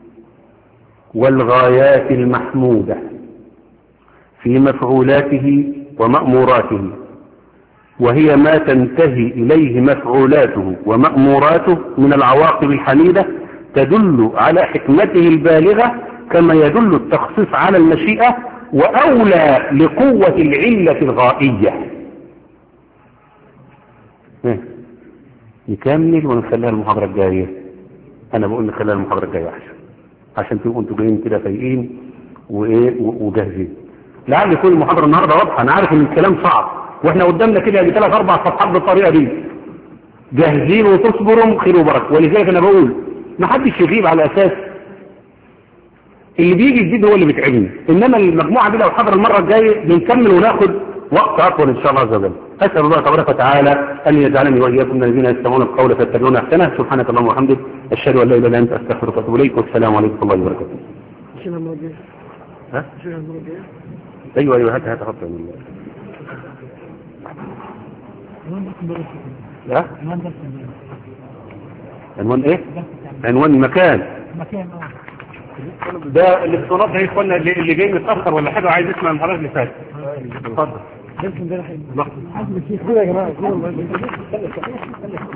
والغايات المحمودة في مفعولاته ومأموراته، وهي ما تنتهي إليه مفعولاته ومأموراته من العواقب الحميدة، تدل على حكمته البالغة كما يدل التخصيص على المشيئة، وأولى لقوة العلة الغائية. نكمل ونخليها المحاضرة الجاية. أنا بقول نخليها المحاضرة الجاية عشان عشان تبقوا انتوا جايين كده فايقين وايه وجاهزين. لعل يكون المحاضرة النهارده واضحة. أنا عارف إن الكلام صعب واحنا قدامنا كده يعني ثلاث أربع صفحات بالطريقة دي، جاهزين وتصبروا خير وبركة. ولذلك أنا بقول ما حدش يغيب على أساس اللي بيجي جديد هو اللي بيتعبني، إنما المجموعة دي لو حضر المرة الجاية بنكمل وناخد وقت أطول إن شاء الله عز وجل. أسأل الله تبارك وتعالى أن يجعلني وإياكم من الذين يستمعون القول فيتبعون أحسنه. سبحانك اللهم وبحمدك، أشهد أن لا إله إلا أنت، أستغفرك وأتوب إليك، والسلام عليكم ورحمة الله وبركاته. ها؟ أيوه أيوه هات هات خطة من ها؟ عنوان إيه؟ عنوان المكان. مكان اه. ده الاتصالات ده يا اخوانا اللي جاي متأخر ولا حاجة وعايز يسمع المحاضرة اللي فاتت. اتفضل. يا جماعة